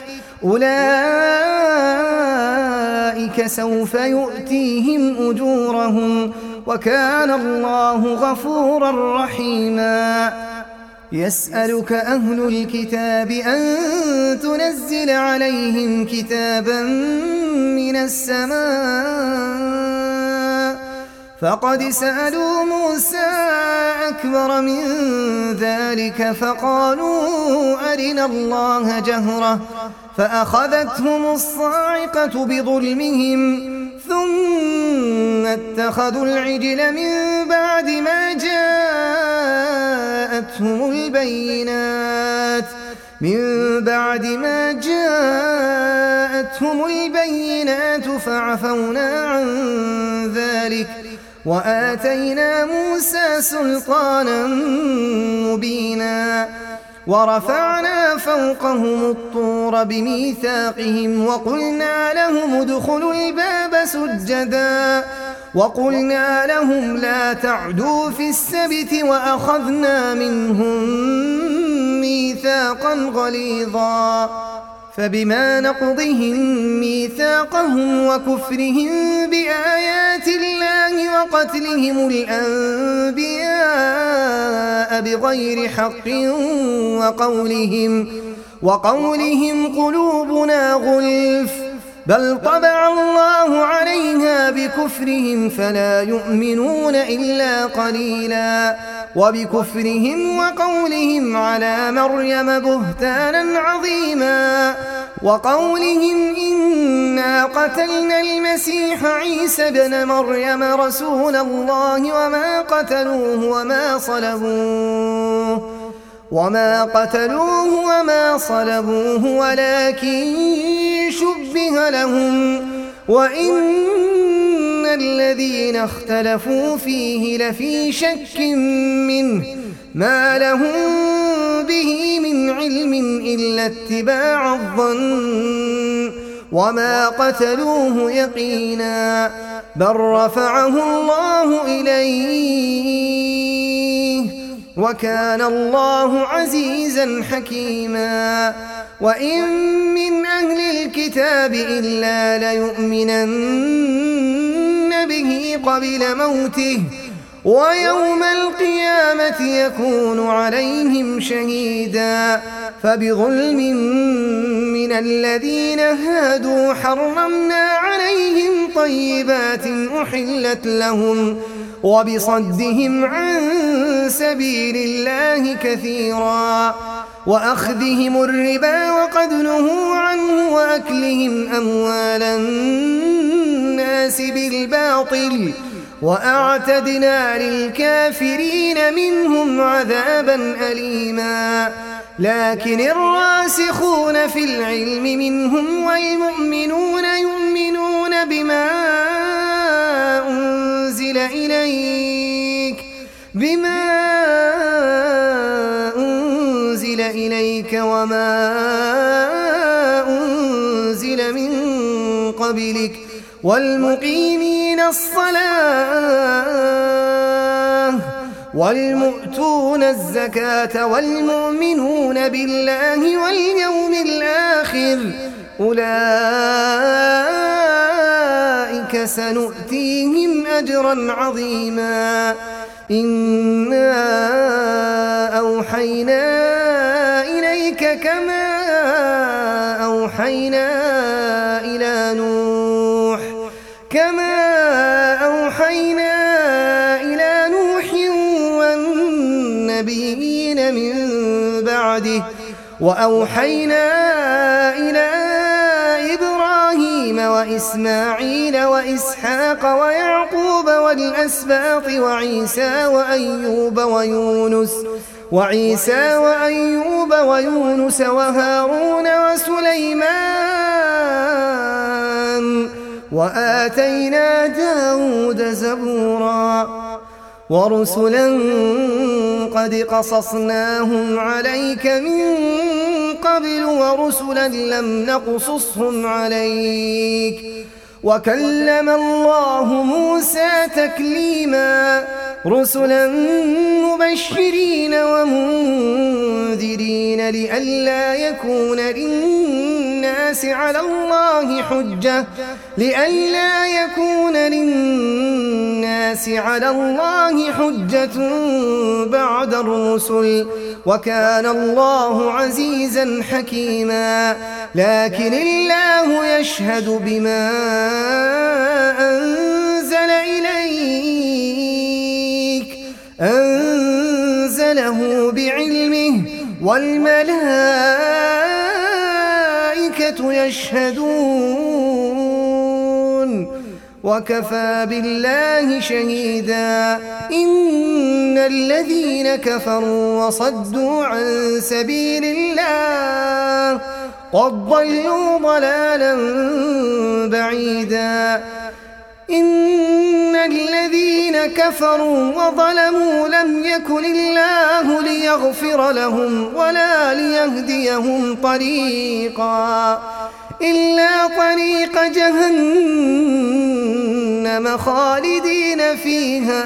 Speaker 2: أولئك سوف يؤتيهم أجورهم وكان الله غفورا رحيما. يسألك أهل الكتاب أن تنزل عليهم كتابا من السماء فقد سألوا موسى أكبر من ذلك فقالوا أرنا الله جهرة فأخذتهم الصاعقة بظلمهم ثم اتخذوا العجل من بعد ما جاءتهم البينات من بعد ما جاءتهم البينات فعفونا عن ذلك وآتينا موسى سلطانا مبينا. ورفعنا فوقهم الطور بميثاقهم وقلنا لهم ادخلوا الباب سجدا وقلنا لهم لا تعدوا في السبت وأخذنا منهم ميثاقا غليظا. فبما نقضهم ميثاقهم وكفرهم بآيات الله وقتلهم الأنبياء بغير حق وقولهم, وقولهم قلوبنا غلف بل طبع الله عليها بكفرهم فلا يؤمنون إلا قليلا. وبكفرهم وقولهم على مريم بهتانا عظيما وقولهم إنا قتلنا المسيح عيسى ابن مريم رسول الله وما قتلوه وما صلبوه وما قتلوه وما صلبوه ولكن شبه لهم وإن الذين اختلفوا فيه لفي شك منه ما لهم به من علم إلا اتباع الظن وما قتلوه يقينا بل رفعه الله إليه وكان الله عزيزا حكيما. وإن من أهل الكتاب إلا ليؤمنن به قبل موته ويوم القيامة يكون عليهم شهيدا. فبظلم من الذين هادوا حرمنا عليهم طيبات أحلت لهم وبصدهم عن سبيل الله كثيرا وأخذهم الربا وقد نهوا عنه وأكلهم أموال الناس بالباطل وأعتدنا للكافرين منهم عذابا أليما. لكن الراسخون في العلم منهم والمؤمنون يؤمنون بما أنزل إليك بما أنزل إليك وما أنزل من قبلك والمقيمين الصلاة والمؤتون الزكاة والمؤمنون بالله واليوم الآخر أولئك سنؤتيهم أجرا عظيما. إنا أوحينا إليك كما أوحينا إلى نوح كما أوحينا إلى نوح والنبيين من بعده وأوحينا إلى إبراهيم وإسماعيل وإسحاق ويعقوب والأسباط وعيسى وأيوب ويونس وعيسى وأيوب ويونس وهارون وسليمان وآتينا داود زبورا. ورسلا قد قصصناهم عليك من قبل ورسلا لم نقصصهم عليك وكلم الله موسى تكليما. رسلا مبشرين ومنذرين لئلا يكون للناس للناس على الله حجة لئلا يكون للناس على الله حجة بعد الرسل وكان الله عزيزا حكيما لكن الله يشهد بما أنزل إليك أنزله بعلمه والملائكة يشهدون وكفى بالله شهيدا إن الذين كفروا وصدوا عن سبيل الله قد ضلوا ضلالا بعيدا إن الذين كفروا وظلموا لم يكن الله ليغفر لهم ولا ليهديهم طريقا إلا طريق جهنم خالدين فيها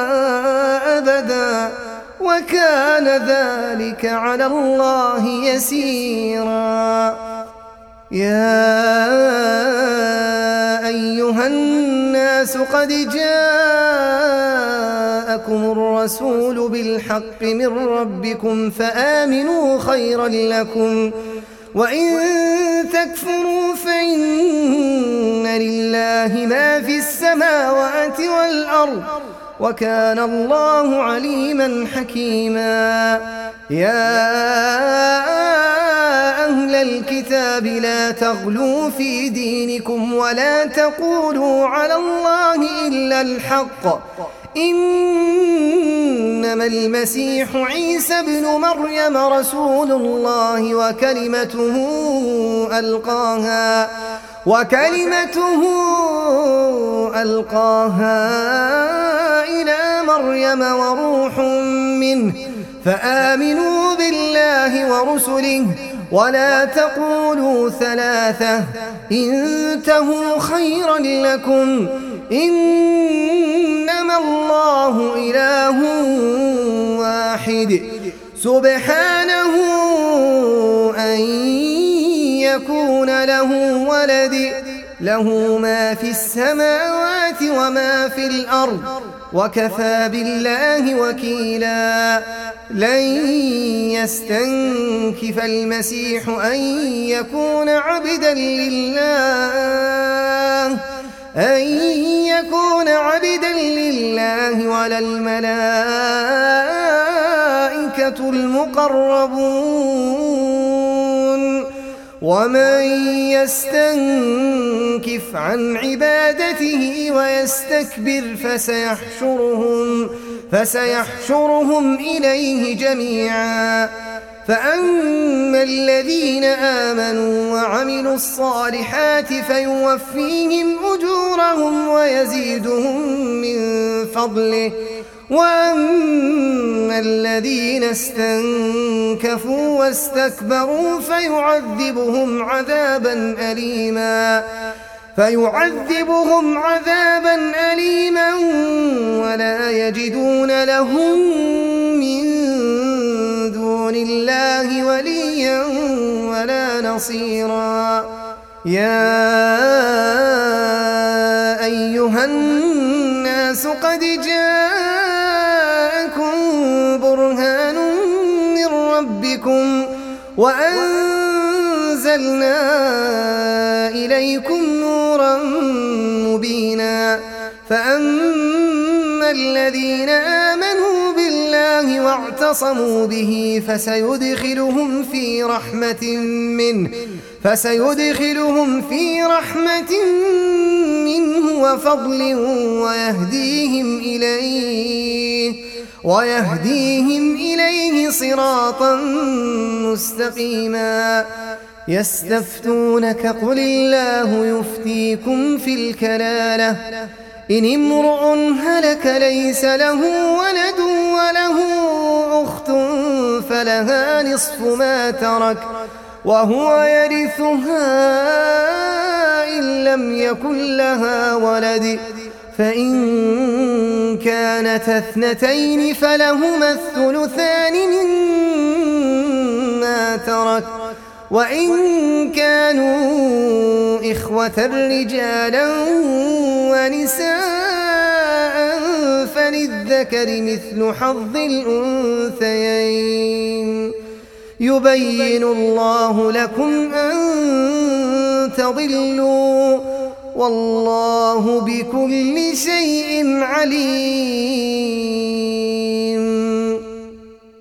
Speaker 2: أبدا وكان ذلك على الله يسيرا يا أيها الناس قد جاءكم الرسول بالحق من ربكم فآمنوا خيرا لكم وإن تكفروا فإن لله ما في السماوات والأرض وكان الله عليما حكيما يا أهل الكتاب لا تغلوا في دينكم ولا تقولوا على الله إلا الحق إنما المسيح عيسى ابن مريم رسول الله وكلمته ألقاها وكلمته ألقاها إلى مريم وروح منه فآمنوا بالله ورسله ولا تقولوا ثلاثة انتهوا خيرا لكم إنما الله إله واحد سبحانه أن يكون له ولد له ما في السماوات وما في الأرض وكفى بالله وكيلا لن يستنكف المسيح أن يكون عبدا لله أن يكون عبدا لله ولا الملائكة المقربون ومن يستنكف عن عبادته ويستكبر فسيحشرهم فسيحشرهم إليه جميعا فأما الذين آمنوا وعملوا الصالحات فيوفيهم أجورهم ويزيدهم من فضله وأما الذين استنكفوا واستكبروا فيعذبهم عذابا أليما فيعذبهم عذابا أليما ولا يجدون لهم من دون الله وليا ولا نصيرا يا أيها الناس قد جاءكم برهان من ربكم وأنزلنا إليكم نورا مبينا فأما الذين آمنوا بالله واعتصموا به فسيدخلهم في رحمة منه فسيدخلهم في رحمة منه وفضل ويهديهم إليه ويهديهم إليه صراطا مستقيما يستفتونك قل الله يفتيكم في الكلالة إن امرؤ هلك ليس له ولد وله أخت فلها نصف ما ترك وهو يرثها إن لم يكن لها ولد فإن كانت اثنتين فلهما الثلثان مما ترك وإن كانوا إخوة رجالا ونساء فللذكر مثل حظ الأنثيين يبين الله لكم أن تضلوا والله بكل شيء عليم.